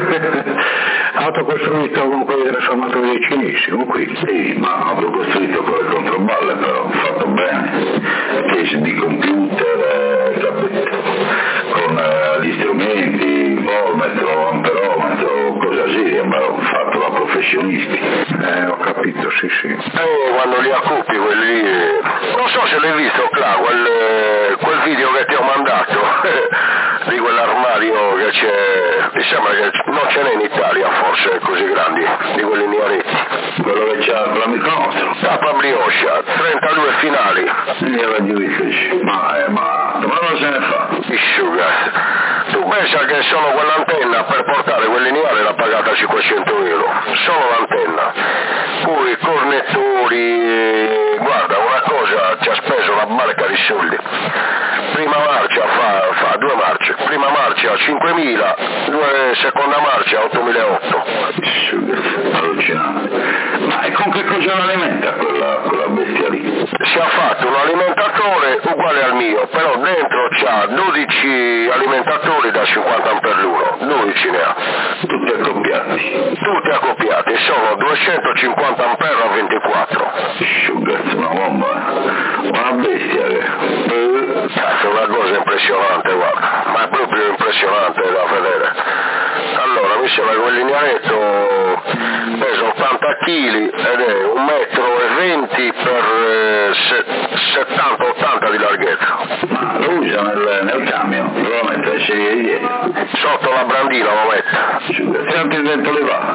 Autocostruito con quelli trasformatori dei cinesi, con qui. Sì, ma autocostruito con le controballe però, fatto bene. Case di computer, eh, capito? Con eh, gli strumenti, volmetro, amperometro, cosa seria, ma fatto da professionisti. Eh, ho capito, sì, sì. Eh, quando li accoppi quelli lì, non so se l'hai visto, Cla, quel, quel video che ti ho mandato, di quell'armadio che c'è, mi sembra che non ce n'è in Italia forse così grandi, di quelli niaretti. Quello che c'ha l'amico nostro. Da Fabrioscia, trentadue finali. Io la giudice, ma, eh, ma, ma non se ne fa. Isciuga. Tu pensa che solo quell'antenna per portare quel lineare l'ha pagata cinquecento euro, solo l'antenna. Poi cornettori, guarda, una cosa ci ha speso una barca di soldi. Prima marcia fa, fa due marce, prima marcia cinquemila, due, seconda marcia ottomilaottocento. Allucinante. Ma e con che cosa l'alimenta quella, quella bestia lì? Si è fatto un alimentatore uguale al mio, però dentro c'ha dodici alimentatori da cinquanta ampere l'uno, dodici ne ha. Tutti accoppiati. Tutti accoppiati, sono duecentocinquanta ampere a ventiquattro. Sciugazzo, una bomba. Una bestia che... Cazzo, è una cosa impressionante, guarda, ma è proprio impressionante da vedere. Allora, mi sembra che quel linearetto pesa ottanta chili ed è un metro e venti per eh, settanta ottanta di larghezza. Ma lo usa nel, nel camion, lo mette a serie dietro. Sotto la brandina lo mette. Sciugazzo, quanti dentro le va?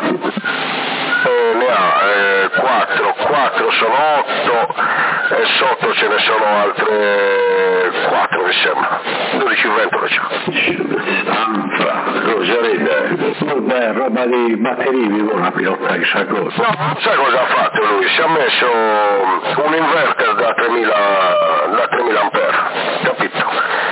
Eh, ne ha eh, quattro, quattro sono otto e sotto ce ne sono altre quattro mi sembra, dodici ventole c'ha. Anfa, cosa ride? Vabbè, roba di batterie, una pilota di sa cosa. No, sai cosa ha fatto lui? Si è messo un inverter da tremila, da tremila ampere, capito?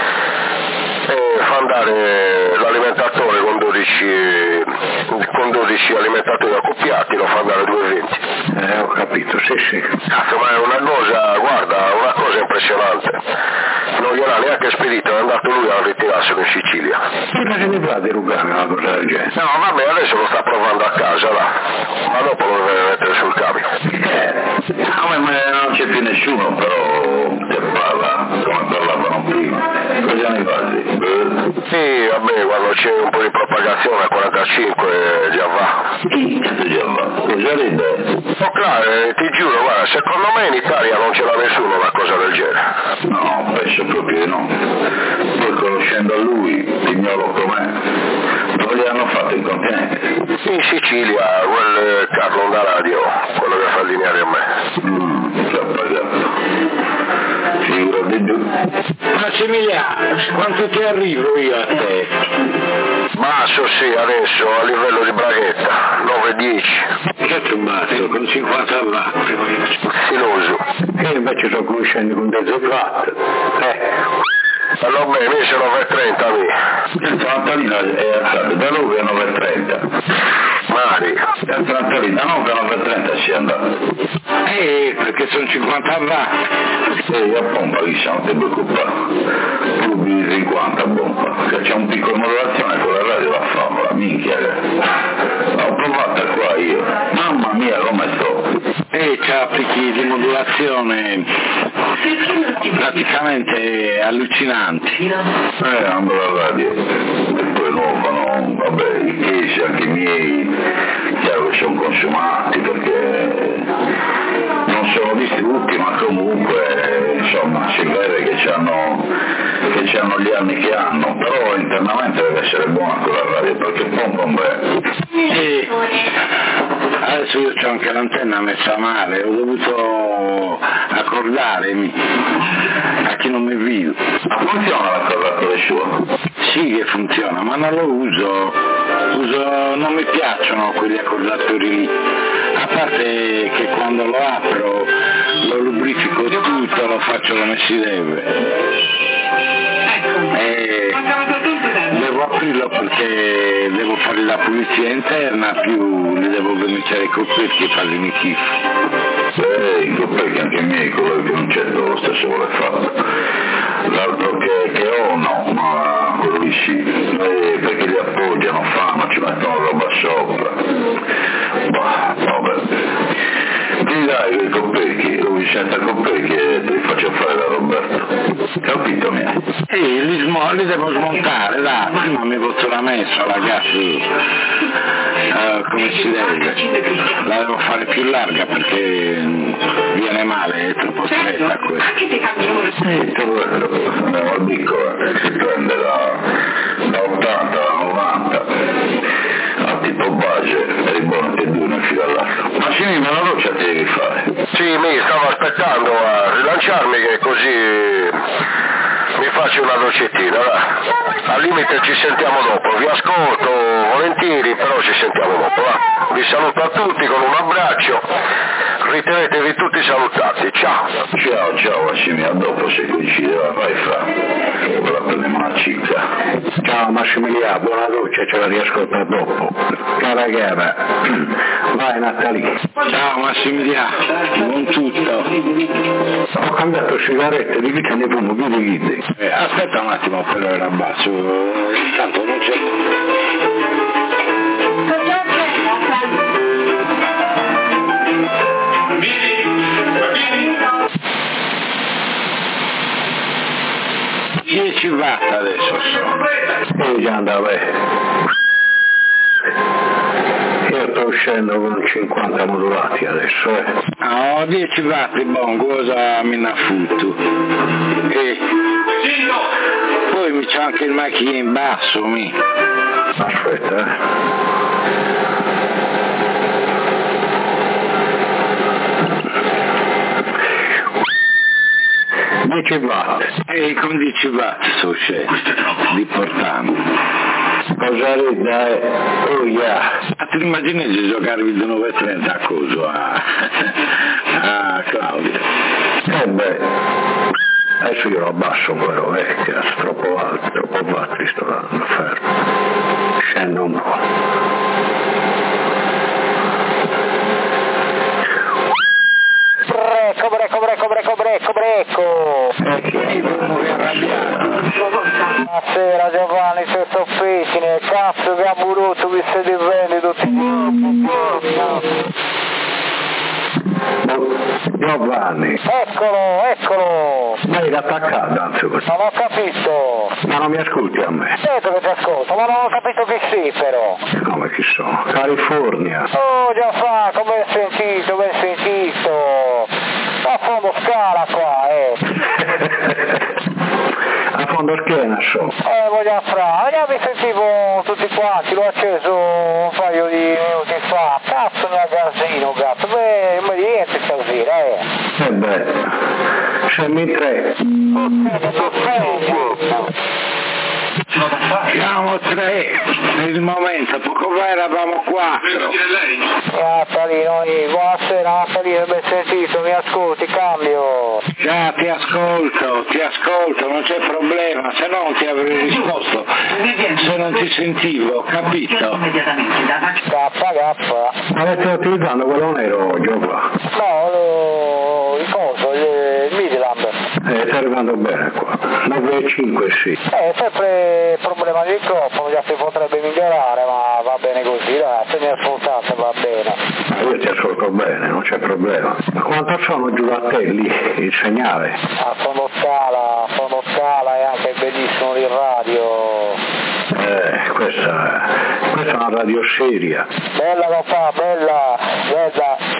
E fa andare l'alimentatore con dodici, con dodici alimentatori accoppiati, lo fa andare a duecentoventi. Eh, ho capito, sì, sì. Cazzo, ma è una cosa, guarda, una cosa impressionante. Non gliel'ha neanche spedito, è andato lui a ritirarselo in Sicilia. Che cosa ne fa di rugare una cosa del genere? No, vabbè, adesso lo sta provando a casa, là. Ma dopo lo deve mettere sul camion. Eh, no, ma non c'è più nessuno, però che parla come parlavano prima. Cosa ne fai? Sì, vabbè, quando c'è un po' di propagazione a quarantacinque già va. Sì, già va. Cosa ride? Oh Clare, ti giuro, guarda, secondo me in Italia non ce l'ha nessuno una cosa del genere. No, penso proprio di no. Poi conoscendo lui, ignoro com'è, dove li hanno fatto in continente? In Sicilia, quel Carlo da radio, quello che fa lineare a me. Mm, ci ha pagato. Figura di giù. Massimiliano, quanto ti arrivo io a te? Basso sì, adesso a livello di braghetta, nove dieci. Certo basso, con cinquanta watt. Filoso. Io invece sto conoscendo con dei watt. Eh. Allora me, invece nove trenta mi. Il Trantalino è alzato da nove a nove trenta. Mari. Il Trantalino da nove a nove trenta si è andato. Eh, perché sono cinquanta watt. E a pompa lì siamo te preoccupare. Più di cinquanta a pompa. Se c'è un piccolo modulazione con la radio la fa, la minchia. L'ho provata qua io. Mamma mia come sto. E c'è applichi di modulazione praticamente allucinanti. Eh, ando la radio. E poi nuovo fanno, vabbè, i chiesi anche i miei, chiaro che sono consumati perché non sono distrutti, ma comunque insomma si vede che c'hanno che c'hanno gli anni che hanno, però internamente deve essere buona quella radio perché pompa un bel. E adesso io c'ho anche l'antenna messa male, ho dovuto accordarmi a chi non mi vedo. Ma funziona l'accordatore suo? Sì che funziona, ma non lo uso, uso non mi piacciono quegli accordatori lì, a parte che quando lo apro lo lubrifico tutto, lo faccio come si deve. E devo aprirlo perché devo fare la pulizia interna, più li devo verniziare i coppetti e farli in schifo. Eh, i coppetti anche i miei, quello che non c'è lo stesso vuole fare. L'altro che, che ho no, ma quello lì sì, eh, perché li appoggiano, fanno, ci mettono roba sopra. Bah, vabbè. Ti dai i coppetti, lui senza coppetti e ti faccio fare da Roberto. Capito mia? E li, smo- li devo smontare, là, prima mi butto la messa, ragazzi, uh, come si deve, la devo fare più larga perché viene male, è troppo stretta questa. Sì, tornello, andiamo al piccolo, eh, si prende da, da ottanta a novanta, a tipo base, e il buono che due nel filo all'altro. Ma sì, ma la doccia ti devi fare? Sì, mi stavo aspettando a rilanciarmi che così mi faccio una docettina, va. Al limite ci sentiamo dopo, vi ascolto volentieri, però ci sentiamo dopo, va. Vi saluto a tutti con un abbraccio, ritenetevi tutti salutati, ciao. Ciao, ciao Massimiliano, a dopo se coincide, vai fra, ora prendiamo una cicca. Ciao Massimiliano, buona doccia, ce la riascolta dopo. Cara gara, vai Natalì. Ciao Massimiliano, buon tutto. Ho cambiato sigarette, di chi te ne fumo, più di chi. Eh, aspetta un attimo, però era basso, intanto non c'è. dieci watt adesso sono. E già andava. Io sto uscendo con cinquanta modulati adesso, eh. Ah, dieci watt, buon, cosa mi ne fotto. E poi mi c'è anche il macchina in basso, mi. Aspetta, eh. dieci watt. E con dieci watt sto scendo, di portando. Cosa rida è? Oh yeah. Ma ti immagini di giocare il nove trenta a coso a, a Claudio? Eh beh, adesso io lo abbasso però, eh, che è troppo alto, troppo watt, sto dando fermo. Scendo un po'. Brecco, brecco, brecco, brecco, brecco, brecco. Buonasera Giovanni, sei soffricine, cazzo che ha burrotto vi siete belli tutti. Giovanni. Eccolo, eccolo. Ma eri attaccato, anzi. Non ho capito. Ma non mi ascolti a me? Certo che ti ascolto, ma non ho capito chi sei però. Come chi sono? California. Oh già fa, come hai sentito? perché nasciò? Eh, voglio fra, io mi sentivo tutti quanti, l'ho acceso un paio di minuti fa, cazzo mio casino, cazzo, beh, non mi riesce a stasera, eh. Eh beh, scemi tre. Siamo tre per il momento, poco fa eravamo quattro. Natalino, buonasera Natalino, ben sentito, mi ascolti, cambio. Già ti ascolto, ti ascolto, non c'è problema, se no non ti avrei risposto, se non ti sentivo, capito? Kappa, kappa. Ma stai utilizzando quello nero, Giova? No, lo, il coso, il, il Midland. Eh, sta arrivando bene qua. nove e cinque sì. Eh, sempre problema di microfono, già si potrebbe migliorare, ma va bene così, dai, se mi ascoltate va bene. Ma io ti ascolto bene, non c'è problema. Ma quanto sono giù da te lì, il segnale? A fondo scala, a fondo scala e anche bellissimo di radio. Eh, questa, questa è una radio seria. Bella papà, bella, bella.